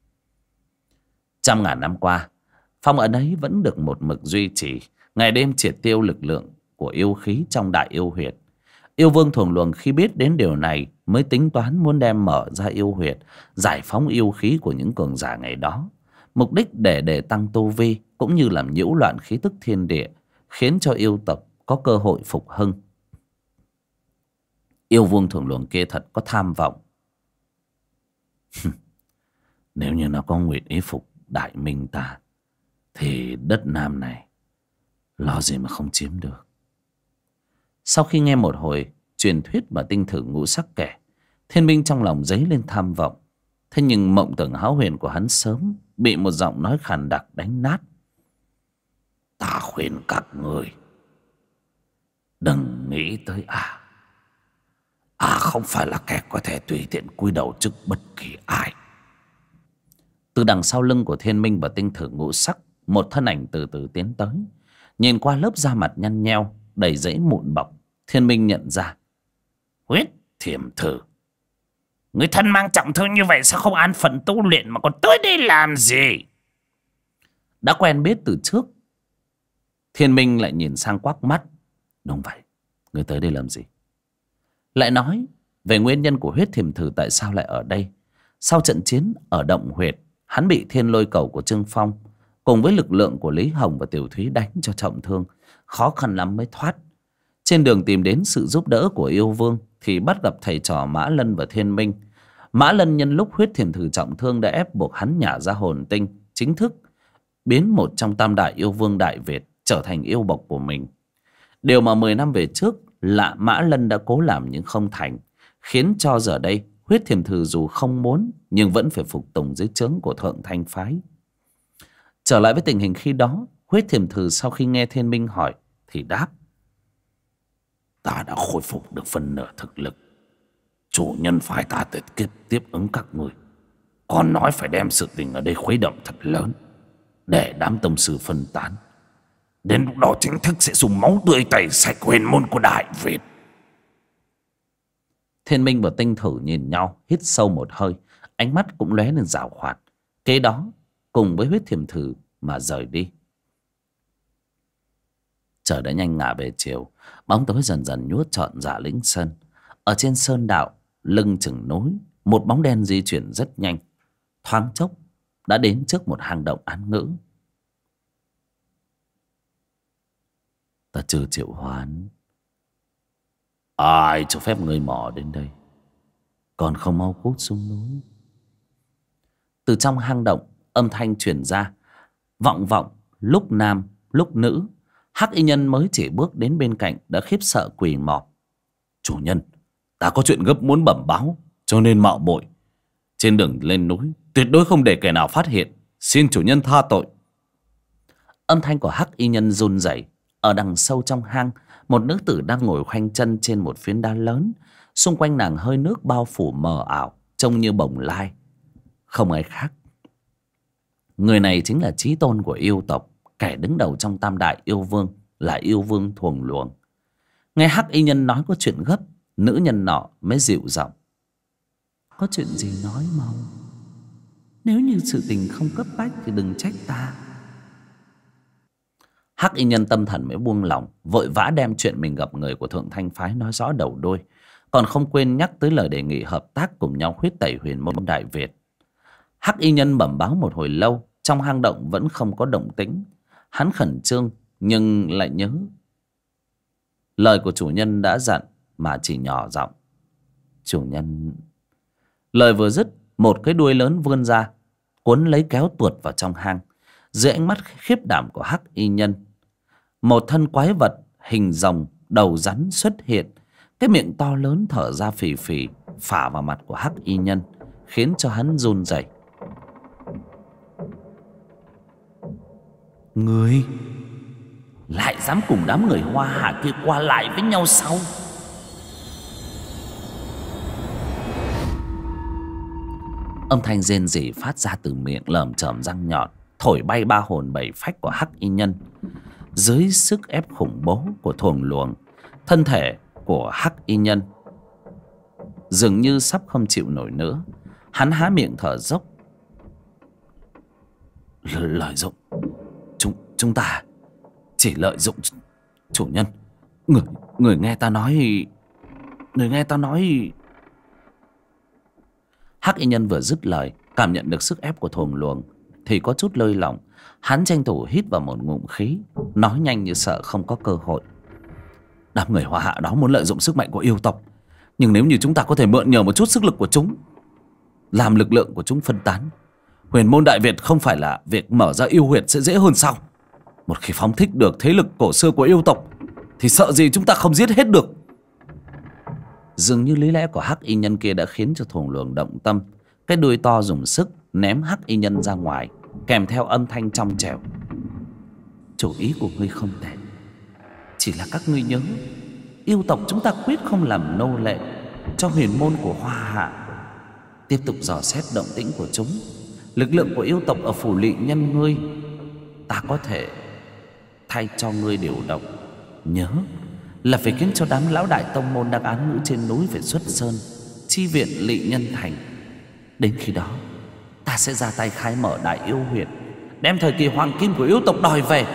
Trăm ngàn năm qua, phong ấn ấy vẫn được một mực duy trì, ngày đêm triệt tiêu lực lượng của yêu khí trong đại yêu huyệt. Yêu Vương Thuồng Luồng khi biết đến điều này mới tính toán muốn đem mở ra yêu huyệt, giải phóng yêu khí của những cường giả ngày đó. Mục đích để tăng tu vi, cũng như làm nhiễu loạn khí tức thiên địa, khiến cho yêu tộc có cơ hội phục hưng. Yêu Vương Thuồng Luồng kia thật có tham vọng. Nếu như nó có nguyện ý phục đại minh ta, thì đất Nam này lo gì mà không chiếm được. Sau khi nghe một hồi truyền thuyết mà Tinh Thử Ngũ Sắc kể, Thiên Minh trong lòng dấy lên tham vọng. Thế nhưng mộng tưởng hão huyền của hắn sớm bị một giọng nói khàn đặc đánh nát. Ta khuyên các người đừng nghĩ tới không phải là kẻ có thể tùy tiện cúi đầu trước bất kỳ ai. Từ đằng sau lưng của Thiên Minh và Tinh Thử Ngũ Sắc, một thân ảnh từ từ tiến tới. Nhìn qua lớp da mặt nhăn nheo đầy rẫy mụn bọc, Thiên Minh nhận ra Huyết Thiểm Thử. Người thân mang trọng thương như vậy sao không an phận tu luyện mà còn tới đây làm gì? Đã quen biết từ trước, Thiên Minh lại nhìn sang quắc mắt. Đúng vậy, người tới đây làm gì? Lại nói về nguyên nhân của Huyết Thiểm Thử tại sao lại ở đây. Sau trận chiến ở Động Huyệt, Hắn bị thiên lôi cầu của Trương Phong cùng với lực lượng của Lý Hồng và Tiểu Thúy đánh cho trọng thương, khó khăn lắm mới thoát. Trên đường tìm đến sự giúp đỡ của yêu vương thì bắt gặp thầy trò Mã Lân và Thiên Minh. Mã Lân nhân lúc Huyết Thiềm Thử trọng thương đã ép buộc hắn nhả ra hồn tinh, chính thức biến một trong tam đại yêu vương Đại Việt trở thành yêu bộc của mình. Điều mà 10 năm về trước là Mã Lân đã cố làm nhưng không thành, khiến cho giờ đây Huyết Thiềm Thử dù không muốn nhưng vẫn phải phục tùng dưới trướng của Thượng Thanh phái. Trở lại với tình hình khi đó, Huyết Thiềm Thử sau khi nghe Thiên Minh hỏi thì đáp: Ta đã khôi phục được phần nửa thực lực. Chủ nhân phái ta tới tiếp ứng các người, còn nói phải đem sự tình ở đây khuấy động thật lớn, để đám tông sư phân tán. Đến lúc đó chính thức sẽ dùng máu tươi tẩy sạch huyền môn của Đại Việt. Thiên Minh và Tinh Thử nhìn nhau, hít sâu một hơi, ánh mắt cũng lóe lên giảo hoạt. Kế đó cùng với Huyết Thiềm Thử mà rời đi. Trời đã nhanh ngả về chiều, bóng tối dần dần nhuốm trọn Dạ Lĩnh Sơn. Ở trên sơn đạo lưng chừng núi, một bóng đen di chuyển rất nhanh, thoáng chốc đã đến trước một hang động án ngữ. Ta chưa chịu hoán, ai cho phép người mò đến đây, còn không mau cút xuống núi. Từ trong hang động âm thanh truyền ra, vọng vọng lúc nam lúc nữ. Hắc y nhân mới chỉ bước đến bên cạnh đã khiếp sợ quỳ mọp: Chủ nhân, ta có chuyện gấp muốn bẩm báo, cho nên mạo muội. Trên đường lên núi tuyệt đối không để kẻ nào phát hiện, xin chủ nhân tha tội. Âm thanh của Hắc y nhân run rẩy. Ở đằng sâu trong hang, một nữ tử đang ngồi khoanh chân trên một phiến đá lớn. Xung quanh nàng hơi nước bao phủ mờ ảo, trông như bồng lai. Không ai khác, người này chính là chí tôn của yêu tộc, kẻ đứng đầu trong tam đại yêu vương, là yêu vương Thuồng Luồng. Nghe Hắc y nhân nói có chuyện gấp, nữ nhân nọ mới dịu giọng: có chuyện gì nói mau, nếu như sự tình không cấp bách thì đừng trách ta. Hắc y nhân tâm thần mới buông lỏng, vội vã đem chuyện mình gặp người của Thượng Thanh phái nói rõ đầu đuôi, còn không quên nhắc tới lời đề nghị hợp tác cùng nhau huyết tẩy huyền môn Đại Việt. Hắc y nhân bẩm báo một hồi lâu, trong hang động vẫn không có động tĩnh. Hắn khẩn trương nhưng lại nhớ lời của chủ nhân đã dặn, mà chỉ nhỏ giọng: chủ nhân. Lời vừa dứt, một cái đuôi lớn vươn ra, cuốn lấy kéo tuột vào trong hang. Dưới ánh mắt khiếp đảm của Hắc y nhân, một thân quái vật hình rồng đầu rắn xuất hiện. Cái miệng to lớn thở ra phì phì phả vào mặt của Hắc y nhân, khiến cho hắn run rẩy. Ngươi lại dám cùng đám người Hoa Hạ kia qua lại với nhau sao? Âm thanh rên rỉ phát ra từ miệng lởm chởm răng nhọn, thổi bay ba hồn bảy phách của Hắc y nhân. Dưới sức ép khủng bố của Thuồng Luồng, thân thể của Hắc y nhân dường như sắp không chịu nổi nữa. Hắn há miệng thở dốc: lợi dụng chúng ta chỉ lợi dụng chủ nhân. Người nghe ta nói. Hắc y nhân vừa dứt lời, cảm nhận được sức ép của Thuồng Luồng thì có chút lơi lỏng. Hắn tranh thủ hít vào một ngụm khí, nói nhanh như sợ không có cơ hội: đám người Hoa Hạ đó muốn lợi dụng sức mạnh của yêu tộc, nhưng nếu như chúng ta có thể mượn nhờ một chút sức lực của chúng, làm lực lượng của chúng phân tán, huyền môn Đại Việt không phải là việc mở ra yêu huyệt sẽ dễ hơn sao? Một khi phóng thích được thế lực cổ xưa của yêu tộc thì sợ gì chúng ta không giết hết được. Dường như lý lẽ của Hắc y nhân kia đã khiến cho Thuồng Luồng động tâm. Cái đuôi to dùng sức ném Hắc y nhân ra ngoài, kèm theo âm thanh trong trẻo: chủ ý của ngươi không tệ, chỉ là các ngươi nhớ, yêu tộc chúng ta quyết không làm nô lệ cho huyền môn của Hoa Hạ. Tiếp tục dò xét động tĩnh của chúng. Lực lượng của yêu tộc ở phủ lỵ nhân ngươi, ta có thể thay cho ngươi điều động. Nhớ là phải khiến cho đám lão đại tông môn đang án ngữ trên núi phải xuất sơn chi viện Lỵ Nhân Thành. Đến khi đó ta sẽ ra tay khai mở đại yêu huyệt, đem thời kỳ hoàng kim của yêu tộc đòi về.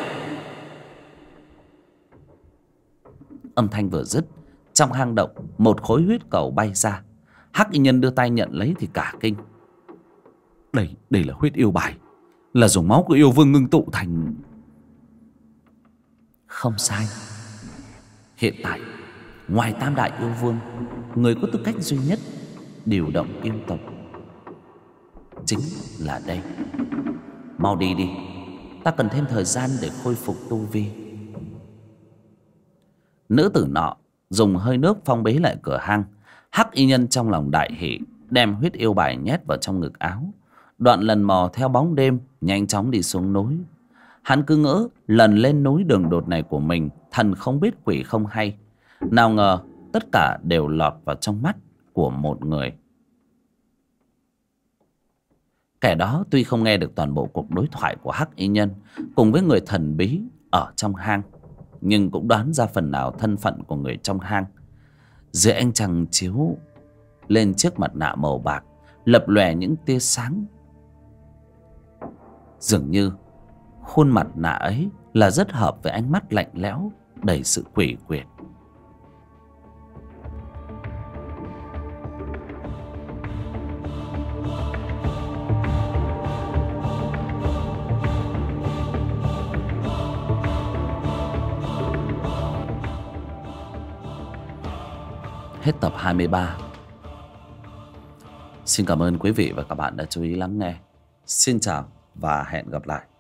Âm thanh vừa dứt, trong hang động một khối huyết cầu bay ra. Hắc y nhân đưa tay nhận lấy thì cả kinh: Đây là huyết yêu bài, là dùng máu của yêu vương ngưng tụ thành. Không sai. Hiện tại ngoài tam đại yêu vương, người có tư cách duy nhất điều động yêu tộc chính là đây. Mau đi đi, ta cần thêm thời gian để khôi phục tu vi. Nữ tử nọ dùng hơi nước phong bế lại cửa hang. Hắc y nhân trong lòng đại hỉ, đem huyết yêu bài nhét vào trong ngực áo, đoạn lần mò theo bóng đêm nhanh chóng đi xuống núi. Hắn cứ ngỡ lần lên núi đường đột này của mình thần không biết quỷ không hay, nào ngờ tất cả đều lọt vào trong mắt của một người. Kẻ đó tuy không nghe được toàn bộ cuộc đối thoại của Hắc y nhân cùng với người thần bí ở trong hang, nhưng cũng đoán ra phần nào thân phận của người trong hang. Dưới ánh trăng chiếu lên chiếc mặt nạ màu bạc lập lòe những tia sáng, dường như khuôn mặt nạ ấy là rất hợp với ánh mắt lạnh lẽo đầy sự quỷ quyệt. Hết tập 23. Xin cảm ơn quý vị và các bạn đã chú ý lắng nghe. Xin chào và hẹn gặp lại.